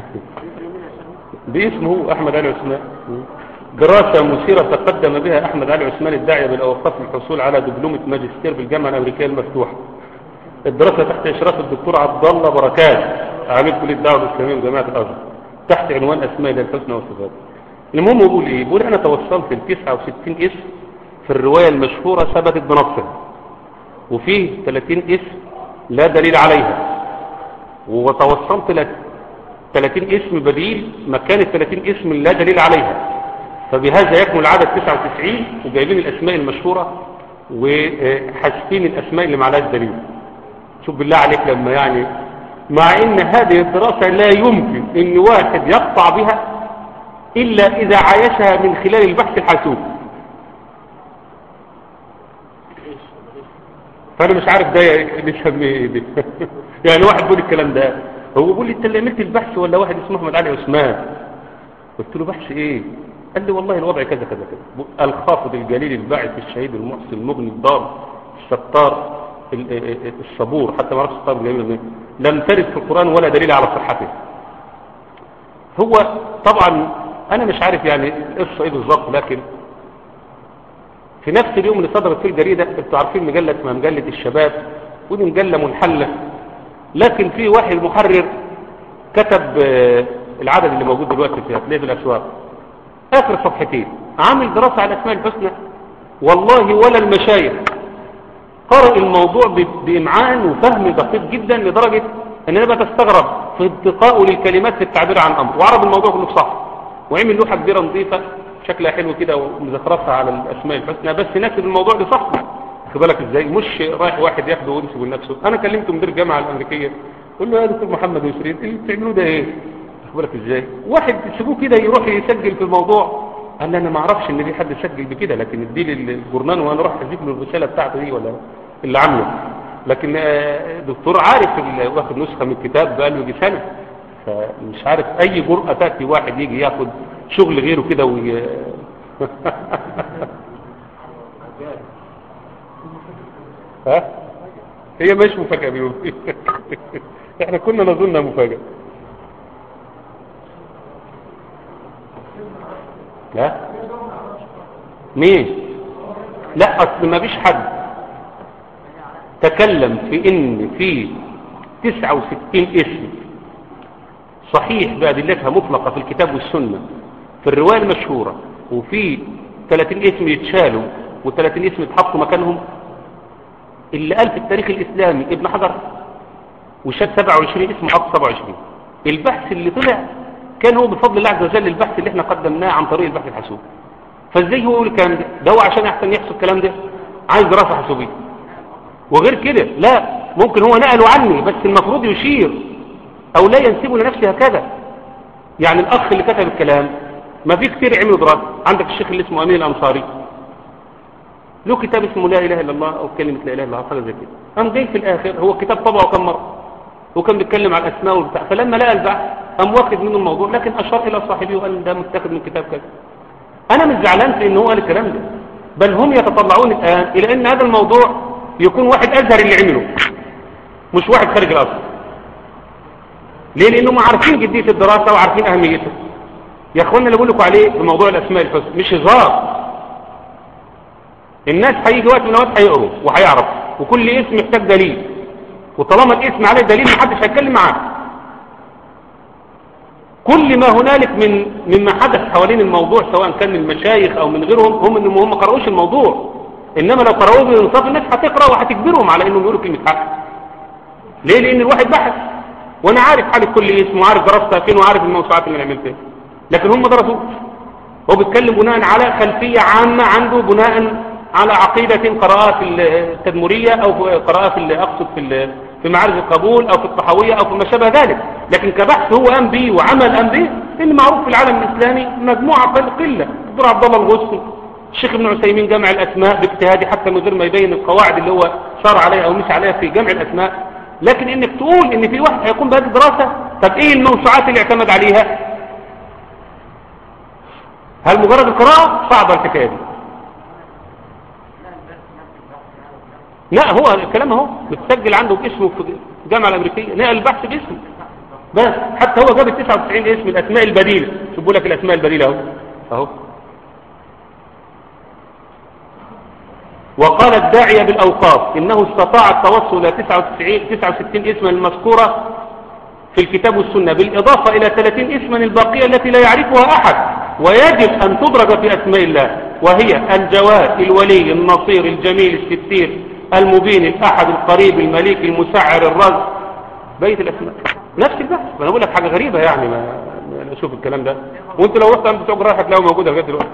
باسمه هو احمد علي عثمان. دراسة مثيرة تقدم بها احمد علي عثمان الداعية بالاوقاف للحصول على دبلومة ماجستير بالجامعة الامريكية المفتوحة. الدراسة تحت اشراف الدكتور عبد الله بركات عميد كلية الدعوة الاسلامية بجامعة الازهر تحت عنوان اسماء الله الحسنى وصفاته. المهم بيقول ايه؟ بيقول انا توصلت ل تسعة وستين اسم في الرواية المشهورة ثبتت بنصها، وفيه ثلاثين اسم لا دليل عليها، وتوصلت ل ثلاثين اسم بديل مكان ال ثلاثين اسم لا دليل عليها، فبهذا يكمل العدد تسعة وتسعين، وجايبين الاسماء المشهورة وحاسبين الاسماء اللي معلهاش دليل. شوف بالله عليك لما يعني مع ان هذه الدراسة لا يمكن ان واحد يقطع بها الا اذا عايشها من خلال البحث الحاسوب. فانا مش عارف ده نسميه ايه ده. يعني واحد بيقول الكلام ده، هو بيقول لي انت اللي عملت البحث ولا واحد اسمه احمد علي عثمان؟ قلت له بحث ايه؟ قال لي والله الوضع كذا كذا كذا. الخافض الجليل الباعث الشهيد المحسن المغني الضار الستار الصبور، حتى ما اعرفش الستار الجميل لم ترد في القرآن ولا دليل على صحته. هو طبعا انا مش عارف يعني القصه ايه بالظبط، لكن في نفس اليوم اللي صدرت فيه الجريده، انتوا عارفين مجله اسمها مجله الشباب، ودي مجله منحله، لكن في واحد محرر كتب العدد اللي موجود دلوقتي فيها تلاقيه في الاسواق اخر صفحتين، عامل دراسه على الاسماء الحسنى. والله ولا المشايخ قرأ الموضوع بإمعان وفهم دقيق جدا لدرجه ان انا بتستغرب في انتقائه للكلمات في التعبير عن امر، وعرض الموضوع كله صح، وعمل لوحه كبيره نظيفه شكلها حلو كده ومزخرفها على الاسماء الحسنى، بس نكتب الموضوع ده صح. خد بالك ازاي؟ مش رايح واحد ياخده وينسبه لنفسه. انا كلمت مدير الجامعه الامريكيه قلت له يا دكتور محمد يسري انتوا اللي بتعملوه ده ايه؟ خد بالك ازاي؟ واحد تسيبوه كده يروح يسجل في الموضوع، قال لي انا ما اعرفش ان في حد سجل بكده، لكن ادي لي الجورنال وانا اروح اجيب له الرساله بتاعته دي ولا اللي عامله. لكن دكتور عارف واخد نسخه من الكتاب بقى له يجي سنه، فمش عارف اي جرأة تاتي واحد يجي ياخد شغل غيره كده وي... ها هي مش مفاجأة بيقول احنا كنا نظنها مفاجأة. لا مين؟ لا اصل ما فيش حد تكلم في ان في تسعة وستين اسم صحيح بأدلتها مطلقة في الكتاب والسنة في الرواية المشهورة، وفي ثلاثين اسم يتشالوا و30 اسم يتحطوا مكانهم. اللي قال في التاريخ الإسلامي ابن حجر وشاد سبعة وعشرين اسم حط سبعة وعشرين. البحث اللي طلع كان هو بفضل الله عز وجل البحث اللي احنا قدمناه عن طريق البحث الحاسوبي. فازاي هو يقول الكلام ده؟ ده هو عشان يحسن يحسب الكلام ده عايز دراسة حاسوبية، وغير كده لا، ممكن هو نقله عني بس المفروض يشير او لا ينسبه لنفسه هكذا. يعني الاخ اللي كتب الكلام ما في كتير عملوا دراسة. عندك الشيخ اللي اسمه امين الانصاري له كتاب اسمه لا اله الا الله او كلمة لا اله الا الله حاجه زي كده، قام جاي في الاخر هو الكتاب طبعه كم مره وكان بيتكلم على الاسماء والبتاع، فلما لقى البحث قام واخد منه الموضوع، لكن اشار الى صاحبه وقال ده متاخد من كتاب كذا. انا مش زعلان في ان هو قال الكلام ده، بل هم يتطلعون الان الى ان هذا الموضوع يكون واحد ازهر اللي عمله مش واحد خارج الاصل. ليه؟ لانهم عارفين جديه الدراسه وعارفين اهميتها. يا اخوانا اللي بقول لكم عليه في موضوع الاسماء الحسنى مش هزار. الناس هيجي وقت من الاوقات هيقروا وهيعرف، وكل اسم يحتاج دليل، وطالما الاسم عليه دليل محدش هيتكلم معاه. كل ما هنالك من مما حدث حوالين الموضوع سواء كان من المشايخ او من غيرهم هم انهم هم قرأوش الموضوع، انما لو قرأوه بانصاف الناس هتقرأ وهتجبرهم على انهم يقولوا كلمة حق. ليه؟ لان الواحد بحث وانا عارف حالة كل اسم وعارف دراستها فين وعارف الموسوعات اللي انا عملتها، لكن هم درسوه. هو بيتكلم بناء على خلفية عامة عنده، بناء على عقيدة قراءات التدمرية او قراءات اللي اقصد في في معارج القبول او في الطحاوية او في ما شابه ذلك، لكن كبحث هو قام به وعمل قام به اللي معروف في العالم الاسلامي مجموعة قلة. الدكتور عبد الله الغصن، الشيخ ابن عثيمين جمع الاسماء باجتهادي حتى من غير ما يبين القواعد اللي هو صار عليها او مش عليها في جمع الاسماء. لكن انك تقول ان في واحد هيقوم بهذه الدراسة، طب ايه الموسوعات اللي اعتمد عليها؟ هل مجرد القراءة؟ صعبة الحكاية دي. لا هو الكلام اهو بتسجل عنده باسمه في الجامعة الامريكية، نقل البحث باسمه بس. حتى هو جاب تسعة وتسعين اسم الاسماء البديلة، شوفوا لك الاسماء البديلة اهو اهو. وقال الداعية بالأوقاف إنه استطاع التوصل إلى تسعة وستين اسما المذكورة في الكتاب والسنة، بالإضافة إلى ثلاثين اسما الباقية التي لا يعرفها أحد، ويجب أن تدرج في أسماء الله، وهي الجواد، الولي، النصير، الجميل، الستير، المبين، الأحد، القريب، المليك، المسعر، الرزق، بيت الأسماء. نفس البحث. أنا أقول لك حاجة غريبة يعني، ما أشوف الكلام ده، وأنت لو رحت عند بتوع جراحة هتلاقيه موجودة لغاية دلوقتي.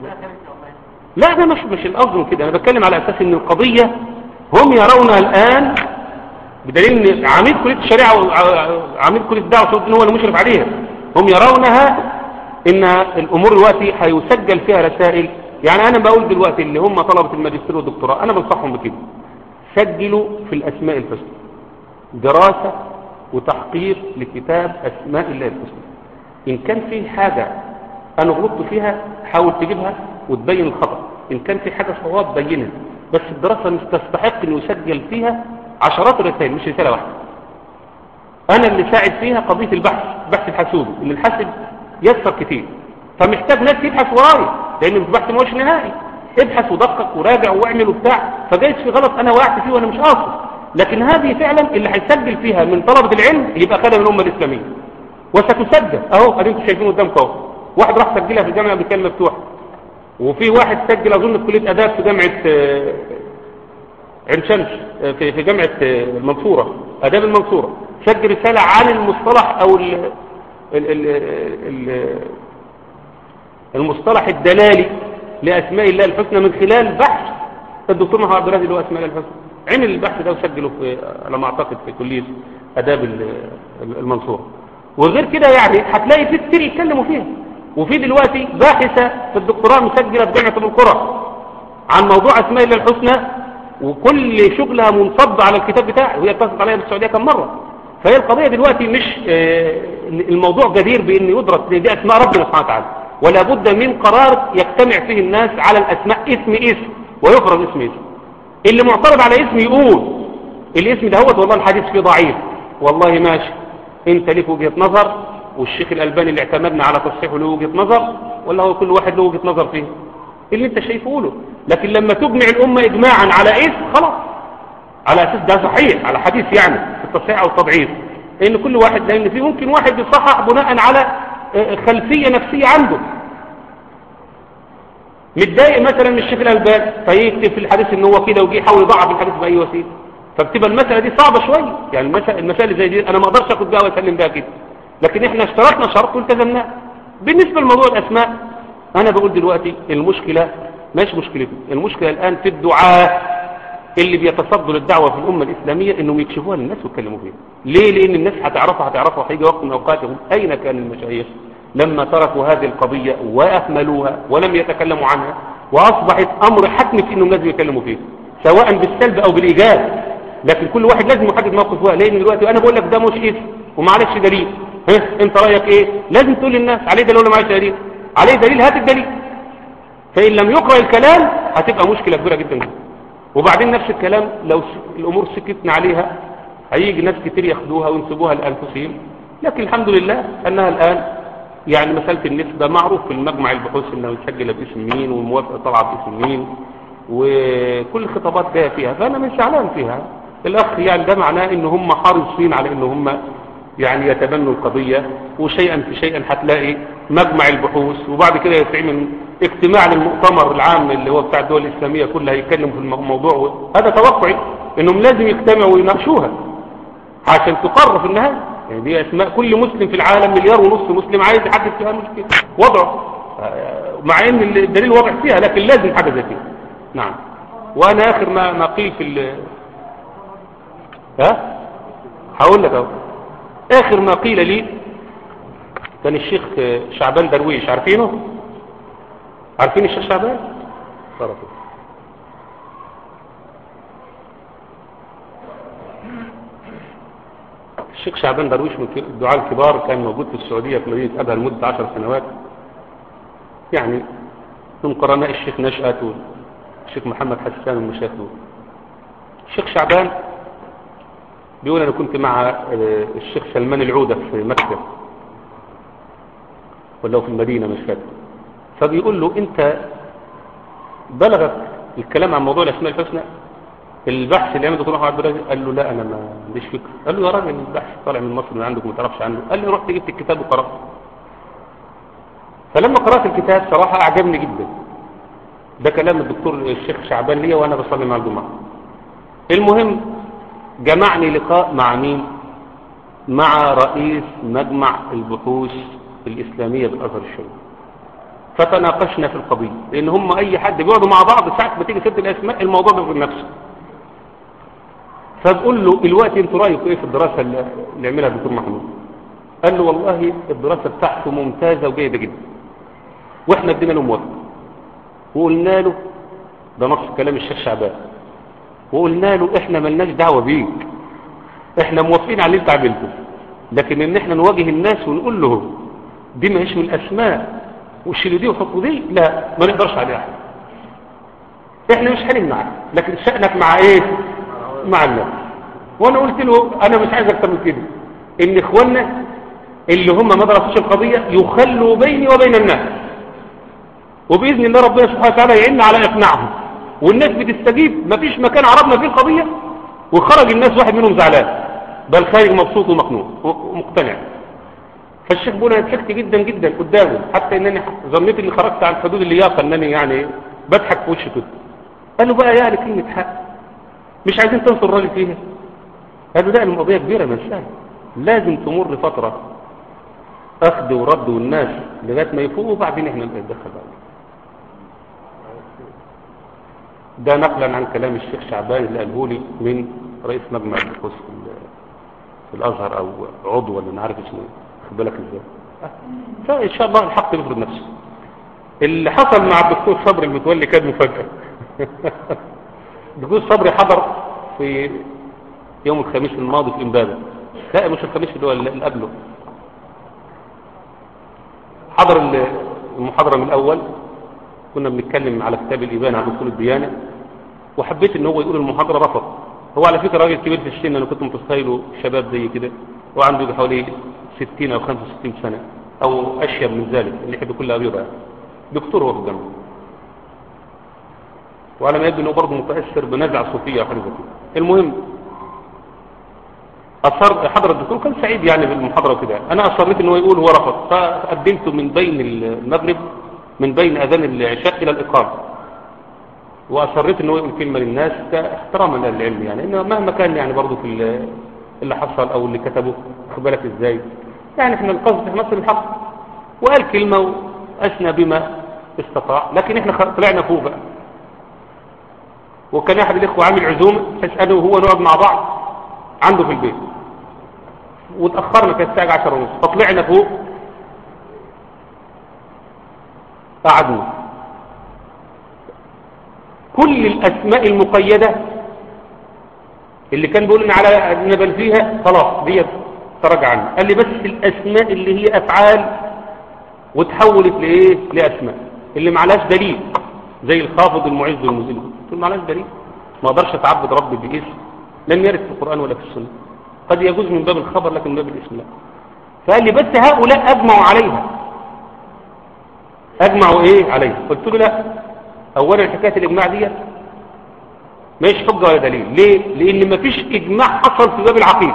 لا ده مش مش الأفضل كده. أنا بتكلم على أساس إن القضية هم يرونها الآن، بدليل إن عميد كلية الشريعة وعميد كلية الدعوة إن هو المشرف عليها، هم يرونها إن الأمور دلوقتي هيسجل فيها رسائل. يعني أنا بقول دلوقتي اللي هم طلبة الماجستير والدكتوراه، أنا بنصحهم بكده، سجلوا في الأسماء الحسنى، دراسة وتحقيق لكتاب أسماء الله الحسنى. إن كان في حاجة أنا غلطت فيها حاول تجيبها وتبين الخطأ، إن كان في حاجة صواب بينها، بس الدراسة مش تستحق أن يسجل فيها عشرات الرسائل مش رسالة واحدة. أنا اللي ساعد فيها قضية البحث، بحث الحاسوبي، إن الحاسب يسر كتير، فمحتاج ناس يبحث وراي، لأن البحث مش نهائي، ابحث ودقق وراجع واعمل وبتاع، فجايز في غلط أنا وقعت فيه وأنا مش قاصد. لكن هذه فعلا اللي هيسجل فيها من طلبة العلم يبقى خدها من الأمة الإسلامية، وستسجل أهو أنتم شايفين قدامكم أهو. واحد راح سجلها في الجامعة بكلمة مفتوحة، وفي واحد سجل أظن في كلية آداب في جامعة عين شمس، في في جامعة المنصورة، آداب المنصورة، سجل رسالة عن المصطلح أو ال ال ال ال المصطلح الدلالي لأسماء الله الحسنى من خلال بحث الدكتور محمد عبد الرازق اللي هو أسماء الله الحسنى. عمل البحث ده وسجله في على ما أعتقد في كلية آداب المنصورة. وغير كده يعني هتلاقي في كتير يتكلموا فيها. وفي دلوقتي باحثة في الدكتوراه مسجلة في جامعة أبو القرى عن موضوع أسماء الله الحسنى، وكل شغلها منصب على الكتاب بتاعه، وهي اتصلت عليها بالسعودية كم مرة. فهي القضية دلوقتي مش الموضوع جدير بأن يدرس، دي أسماء ربنا سبحانه وتعالى، ولا بد من قرار يجتمع فيه الناس على الأسماء اسم اسم ويفرض اسم اسم. اللي معترض على اسم يقول الاسم ده هو والله الحديث فيه ضعيف، والله ماشي، انت ليك وجهة نظر، والشيخ الألباني اللي اعتمدنا على تصحيحه له وجهة نظر، ولا هو كل واحد له وجهة نظر فيه اللي انت شايفه له. لكن لما تجمع الأمة إجماعا على اسم خلاص، على أساس ده صحيح، على حديث يعني في التصحيح أو التضعيف، لأن كل واحد، لأن فيه ممكن واحد يصحح بناء على خلفية نفسية عنده، متضايق مثلا من الشيخ الألباني فيكتب في الحديث ان هو كده، ويجي يحاول يضعف الحديث بأي وسيله، فبتبقى المسألة دي صعبة شوية. يعني المسألة, المسألة زي دي انا ما اقدرش اخد بها واسلم بها كده، لكن احنا اشترطنا شرط والتزمناه. بالنسبة لموضوع الاسماء انا بقول دلوقتي المشكلة مش مشكلتي، المشكلة الان في الدعاء اللي بيتصدوا للدعوة في الامة الاسلامية انهم يكشفوها للناس ويتكلموا فيها. ليه؟ لان الناس هتعرفها هتعرفها وهيجي وقت من اوقاتهم اين كان المشايخ لما تركوا هذه القضية وأهملوها ولم يتكلموا عنها، وأصبحت أمر حتمي في أنهم لازم يتكلموا فيه سواء بالسلب أو بالإيجاب. لكن كل واحد لازم يحدد موقفه، لأن دلوقتي أنا بقول لك ده مش اسم ومعلش دليل، ها أنت رأيك إيه؟ لازم تقول للناس عليه دليل ولا معلش دليل؟ عليه دليل، هات الدليل. فإن لم يقرأ الكلام هتبقى مشكلة كبيرة جدا. وبعدين نفس الكلام لو الأمور سكتنا عليها هيجي ناس كتير ياخدوها وينسبوها لأنفسهم. لكن الحمد لله أنها الآن يعني مسألة النسبة معروف في المجمع البحوث انه يسجل باسم مين والموافقة طلع باسم مين، وكل الخطابات جاية فيها، فانا مش زعلان فيها الاخ. يعني ده معناه ان هم حريصين على ان هم يعني يتبنوا القضية، وشيئا في شيئا هتلاقي مجمع البحوث وبعد كده يتعمل اجتماع للمؤتمر العام اللي هو بتاع الدول الاسلامية كلها يتكلم في الموضوع. هذا توقعي انهم لازم يجتمعوا ويناقشوها عشان تقرر في النهاية. يعني دي اسماء كل مسلم في العالم مليار ونص مسلم عايز يحدد فيها مشكلة وضعه، مع ان الدليل واضح فيها، لكن لازم حاجة زي كده. نعم. وانا اخر ما ما قيل في ال ها هقول لك اهو. اخر ما قيل لي كان الشيخ شعبان درويش، عارفينه؟ عارفين الشيخ شعبان؟ طرفه. الشيخ شعبان درويش من الدعاة الكبار، كان موجود في السعودية في مدينة أبها لمدة عشر سنوات، يعني من قرناء الشيخ نشأت والشيخ محمد حسان والمشايخ دول. الشيخ شعبان بيقول أنا كنت مع الشيخ سلمان العودة في مكة ولا في المدينة مش فاكر، فبيقول له أنت بلغك الكلام عن موضوع الأسماء الحسنى، البحث اللي عمله دكتور احمد عبد الرازق؟ قال له لا انا ما عنديش فكره. قال له يا راجل البحث طالع من مصر من عندك ما تعرفش عنه. قال لي رحت جبت الكتاب وقرأت. فلما قرأت الكتاب صراحة أعجبني جدا. ده كلام الدكتور الشيخ شعبان لي وأنا بصلي مع الجمعة. المهم جمعني لقاء مع مين؟ مع رئيس مجمع البحوث الإسلامية بالأزهر الشريف. فتناقشنا في القضية، لأن هم أي حد بيقعدوا مع بعض ساعة ما تيجي سيرة الأسماء الموضوع بيفرض نفسه. فبقول له الوقت انتوا رايكم ايه في الدراسة اللي عملها الدكتور محمود؟ قال له والله الدراسة بتاعته ممتازة وجيدة جدا، واحنا ادينا له موافقة وقلنا له ده نص كلام الشيخ شعبان، وقلنا له احنا ملناش دعوة بيك، احنا موافقين على اللي انت عملته، لكن ان احنا نواجه الناس ونقول له دي ما هيش من الاسماء وشيلوا دي وحطوا دي، لا ما نقدرش عليها احنا احنا مش هنمنعك، لكن شأنك مع ايه؟ مع الناس. وانا قلت له انا مش عايز اكتر من كده، ان اخواننا اللي هم ما درسوش القضية يخلوا بيني وبين الناس، وبإذن الله ربنا سبحانه وتعالى يعين على اقناعهم، والناس بتستجيب. مفيش مكان عرضنا فيه القضية وخرج الناس واحد منهم زعلان، بل خارج مبسوط ومقنوع ومقتنع. فالشيخ بيقول انا ضحكت جدا جدا قدامه، حتى انني ظنيت اني خرجت عن حدود اللياقه، انني يعني بضحك في وشه كده. قال له بقى يعني كلمه حق مش عايزين تنصر الراجل فيها؟ قال له لا القضيه كبيره مش سهله، لازم تمر فتره اخذ ورد والناس لغايه ما يفوقوا وبعدين احنا نتدخل بقى. ده نقلا عن كلام الشيخ شعبان اللي قاله لي من رئيس مجمع البحوث في الازهر او عضو ولا انا عارف اسمه ايه، خد بالك ازاي. فان شاء الله الحق يفرض نفسه. اللي حصل مع الدكتور صبري المتولي كان مفاجاه. الدكتور صبري حضر في يوم الخميس الماضي في امبابه، لا مش الخميس اللي هو اللي قبله، حضر المحاضره من الاول. كنا بنتكلم على كتاب الإبانة عن أصول الديانة، وحبيت ان هو يقول المحاضرة، رفض. هو على فكرة راجل كبير في السن، انا كنت متخيله شباب زي كده وعنده حوالي ستين او خمسة وستين سنة او اشيب من ذلك، اللي يحب كلها ابيض، دكتور هو في الجامعة، وعلى ما يبدو انه برضه متأثر بنزعة صوفية او حاجة كده. المهم أصر حضر الدكتور كان سعيد يعني بالمحاضرة وكده، انا اصريت ان هو يقول، هو رفض. فقدمته من بين المغرب، من بين اذان العشاء الى الاقامه، واصريت ان هو يقول كلمه للناس احتراما للعلم، يعني انه مهما كان يعني برضه في اللي حصل او اللي كتبه، خد بالك ازاي، يعني احنا القصد احنا نصر الحق. وقال كلمه واثنى بما استطاع، لكن احنا طلعنا فوق بقى. وكان احد الاخوه عامل عزومه بحيث انا وهو نقعد مع بعض عنده في البيت، وتاخرنا كانت الساعه عشرة ونص، فطلعنا فوق قعدنا. كل الأسماء المقيدة اللي كان بيقول لنا على نبل فيها خلاص دي تراجع عنها. قال لي بس الأسماء اللي هي أفعال وتحولت لإيه؟ لأسماء اللي معلاش دليل، زي الخافض المعز والمذل، قلت معلاش دليل، ما اقدرش اتعبد ربي باسم لم يرد في القرآن ولا في السنة، قد يجوز من باب الخبر لكن من باب الاسم لا. فقال لي بس هؤلاء أجمعوا عليها، اجمعوا ايه عليه؟ قلت له لا، اولا حكايه الاجماع دي مش حجه ولا دليل. ليه؟ لان مفيش اجماع حصل في باب العقيده.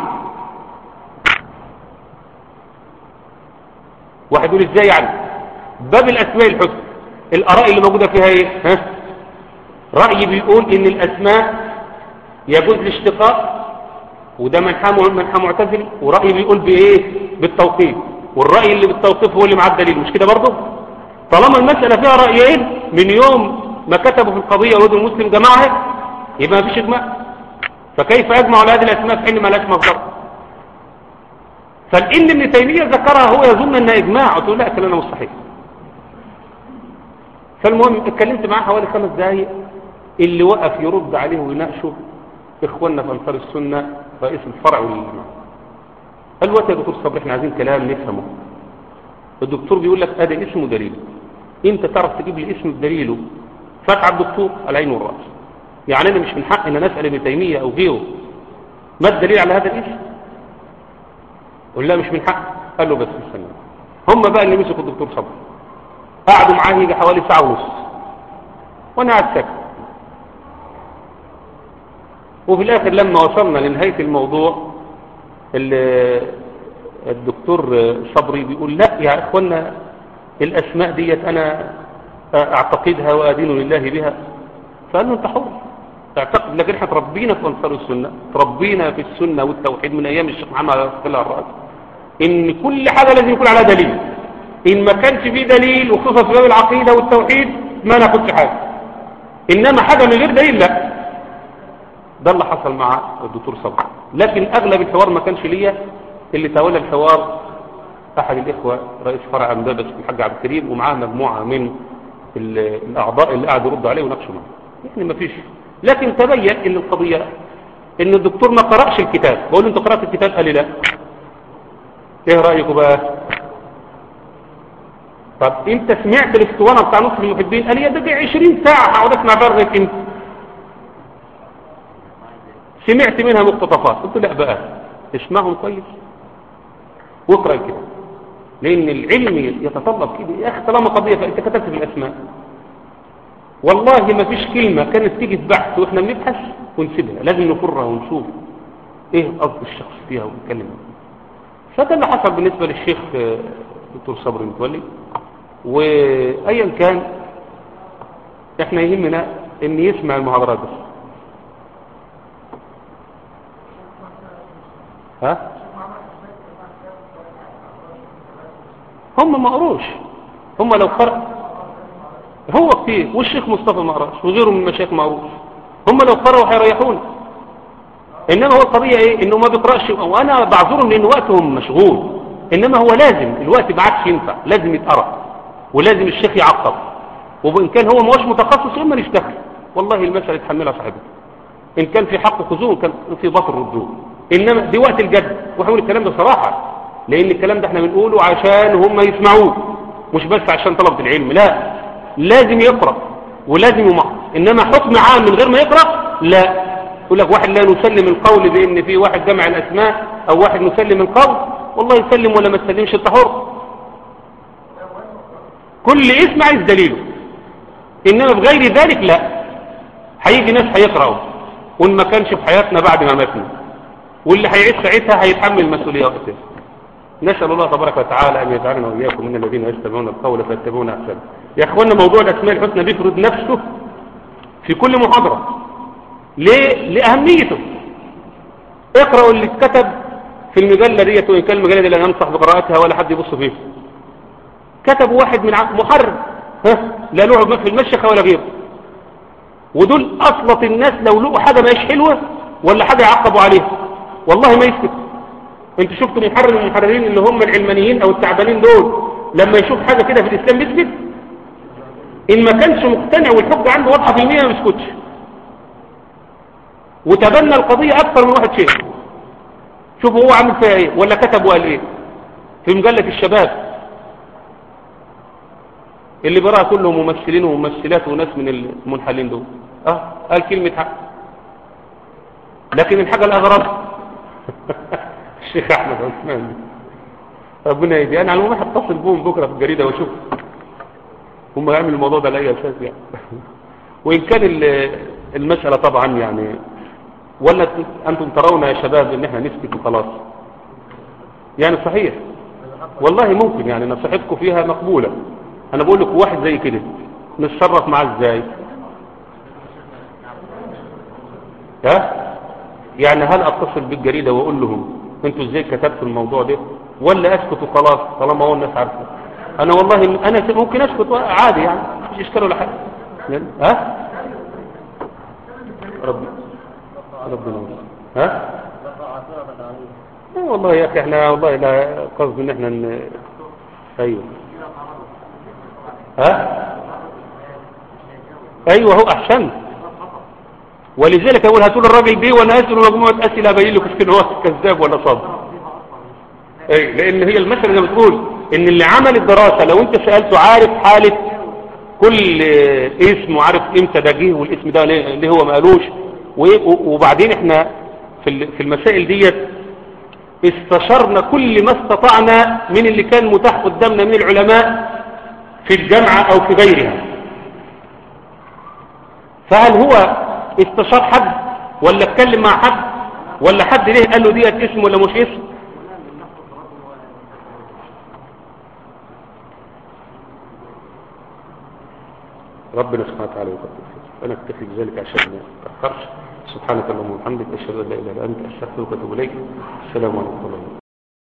واحد يقول ازاي يعني؟ باب الاسماء الحسنى الاراء اللي موجوده فيها ايه؟ ها؟ راي بيقول ان الاسماء يجوز الاشتقاق، وده منحى منحى معتزلي، وراي بيقول بايه؟ بالتوقيف، والراي اللي بالتوقيف هو اللي معاه الدليل، مش كده برضه؟ طالما المسألة فيها رأيين من يوم ما كتبوا في القضية ولد المسلم جماعها، يبقى ما فيش إجماع. فكيف أجمع على هذه الأسماء في حين ما لاش مصدر؟ فالإن ابن تيمية ذكرها هو يظن أنها إجماع، قلت له لا كلامنا مش صحيح. فالمهم اتكلمت معاه حوالي خمس دقايق، اللي وقف يرد عليه ويناقشه إخواننا في أنصار السنة رئيس الفرع والجماعة. قال له يا دكتور صبري احنا عايزين كلام نفهمه. الدكتور بيقول لك ادي اسمه دليل، انت تعرف تجيب لي اسم بدليله؟ فتح الدكتور العين والراس. يعني انا مش من حق ان انا اسال ابن تيميه او غيره ما الدليل على هذا الاسم؟ قال لا مش من حق. قال له بس استنى. هم بقى اللي مسكوا الدكتور صبري قعدوا معاه يجي حوالي ساعه ونص وانا قاعد ساكت. وفي الاخر لما وصلنا لنهايه الموضوع الدكتور صبري بيقول لا يا اخوانا الاسماء ديت انا اعتقدها وادين لله بها. فقال له انت حر تعتقد، لكن احنا تربينا في انصار السنه، تربينا في السنه والتوحيد من ايام الشيخ محمد عليه الراس ان كل حاجه لازم يكون عليها دليل. ان ما كانش فيه دليل وخصوصا في باب العقيده والتوحيد ما ناخدش حاجه، انما حاجه من غير دليل لا. ده اللي حصل مع الدكتور صبري. لكن اغلب الحوار ما كانش ليا، اللي تولى الحوار احد الاخوه رئيس فرع امدادس الحاج عبد الكريم ومعاه مجموعه من الاعضاء اللي قعدوا يردوا عليه وناقشوا معاه. يعني ما فيش، لكن تبين ان القضيه ان الدكتور ما قرأش الكتاب. بقول له انت قرأت الكتاب؟ قال لي لا. ايه رايكم بقى؟ طب انت سمعت الاسطوانه بتاع نصر المحبين؟ قال لي ده دي عشرين ساعه هقعد اسمع بقى لغايه امتى؟ سمعت منها مقتطفات. قلت له لا بقى اسمعهم كويس واقرا الكتاب، لان العلم يتطلب كده. يا اخي طالما قضيه فانت كتبت في الاسماء، والله ما فيش كلمه كانت تيجي في بحث واحنا بنبحث ونسيبها، لازم نفرها ونشوف ايه قصد الشخص فيها ونتكلم. فده اللي حصل بالنسبه للشيخ دكتور صبري متولي. وايا كان احنا يهمنا ان يسمع المحاضرات بس. ها هم ما قروش، هم لو قرأ هو كتير، والشيخ مصطفى ما قراش وغيره من المشايخ ما قروش. هم لو قرأوا هيريحون. انما هو القضيه ايه؟ انه ما بيقراش، وانا بعذرهم لان وقتهم مشغول. انما هو لازم الوقت ما عادش ينفع، لازم يتقرأ ولازم الشيخ يعقب. وان كان هو ما هوش متخصص اما يشتغل، والله المسألة يتحملها صاحبه. ان كان في حق خذوه، كان في باطل ردوه. انما دي وقت الجد، وحاول الكلام ده صراحه، لان الكلام ده احنا بنقوله عشان هم يسمعوه مش بس عشان طلبة العلم. لا، لازم يقرأ ولازم يمحص. انما حكم عام من غير ما يقرأ لا. يقول لك واحد لا نسلم القول بان في واحد جمع الاسماء، او واحد نسلم القول. والله يسلم ولا ما تسلمش انت حر، كل اسم عايز دليله. انما بغير ذلك لا. هيجي ناس هيقرأوا وان ما كانش في حياتنا بعد ما ماتنا، واللي هيعيش ساعتها هيتحمل مسؤوليه وقتها. نسأل الله تبارك وتعالى أن يجعلنا وإياكم من الذين يستمعون القول فيتبعون أحسنه. يا أخوانا موضوع الأسماء الحسنى بيفرض نفسه في كل محاضرة. ليه؟ لأهميته. اقرأوا اللي اتكتب في المجلة ديت، وإن كان المجلة دي لا ننصح بقراءتها ولا حد يبص فيها. كتب واحد من محرر، ها لا له في المشيخة ولا غيره. ودول أصلة الناس لو لقوا حاجة ماهيش حلوة ولا حاجة يعقبوا عليها والله ما يسكت. انت شفتوا محرر من المحررين اللي هم العلمانيين او التعبانين دول لما يشوف حاجة كده في الاسلام بيسكت؟ ان ما كانش مقتنع والحجة عنده واضحة في المية ما بيسكتش، وتبنى القضية اكثر من واحد شيخ. شوفوا هو عامل فيها ايه، ولا كتب وقال ايه في مجلة الشباب اللي براها كلهم ممثلين وممثلات وناس من المنحلين دول. اه قال كلمة حق. لكن الحاجة الاغرب الشيخ احمد عثمان ربنا يهديه. انا على العموم هتصل بهم بكره في الجريده واشوف هم هيعملوا الموضوع ده لاي اساس يعني. وان كان المساله طبعا يعني، ولا انتم ترون يا شباب ان احنا نسكت وخلاص يعني؟ صحيح والله ممكن يعني نصيحتكم فيها مقبوله. انا بقول لكم واحد زي كده نتصرف معاه ازاي؟ ها يعني هل اتصل بالجريده واقول لهم انتوا ازاي كتبتوا الموضوع ده، ولا اسكت وخلاص طالما هو الناس عارفه؟ انا والله انا ممكن اسكت عادي يعني، مفيش اشكال ولا حاجه. ها ربي ربنا ها آه والله يا اخي احنا والله لا قصد ان احنا ن... ايوه ها ايوه هو احسن. ولذلك اقول هاتوا الراجل دي وانا اسال مجموعه اسئله ابين لكم ان هو كذاب ولا صادق. اي لان هي المساله زي ما بتقول ان اللي عمل الدراسه لو انت سالته عارف حاله كل اسم وعارف امتى ده جه والاسم ده ليه هو ما قالوش. وبعدين احنا في في المسائل ديت استشرنا كل ما استطعنا من اللي كان متاح قدامنا من العلماء في الجامعه او في غيرها. فهل هو استشار حد ولا اتكلم مع حد ولا حد ليه قال له ديت اسم ولا مش اسم؟ ربنا سبحانه وتعالى يقدر. انا اكتفي بذلك عشان ما اتاخرش. سبحانك اللهم وبحمدك اشهد ان لا اله الا انت استغفرك واتوب اليك. السلام عليكم ورحمه الله.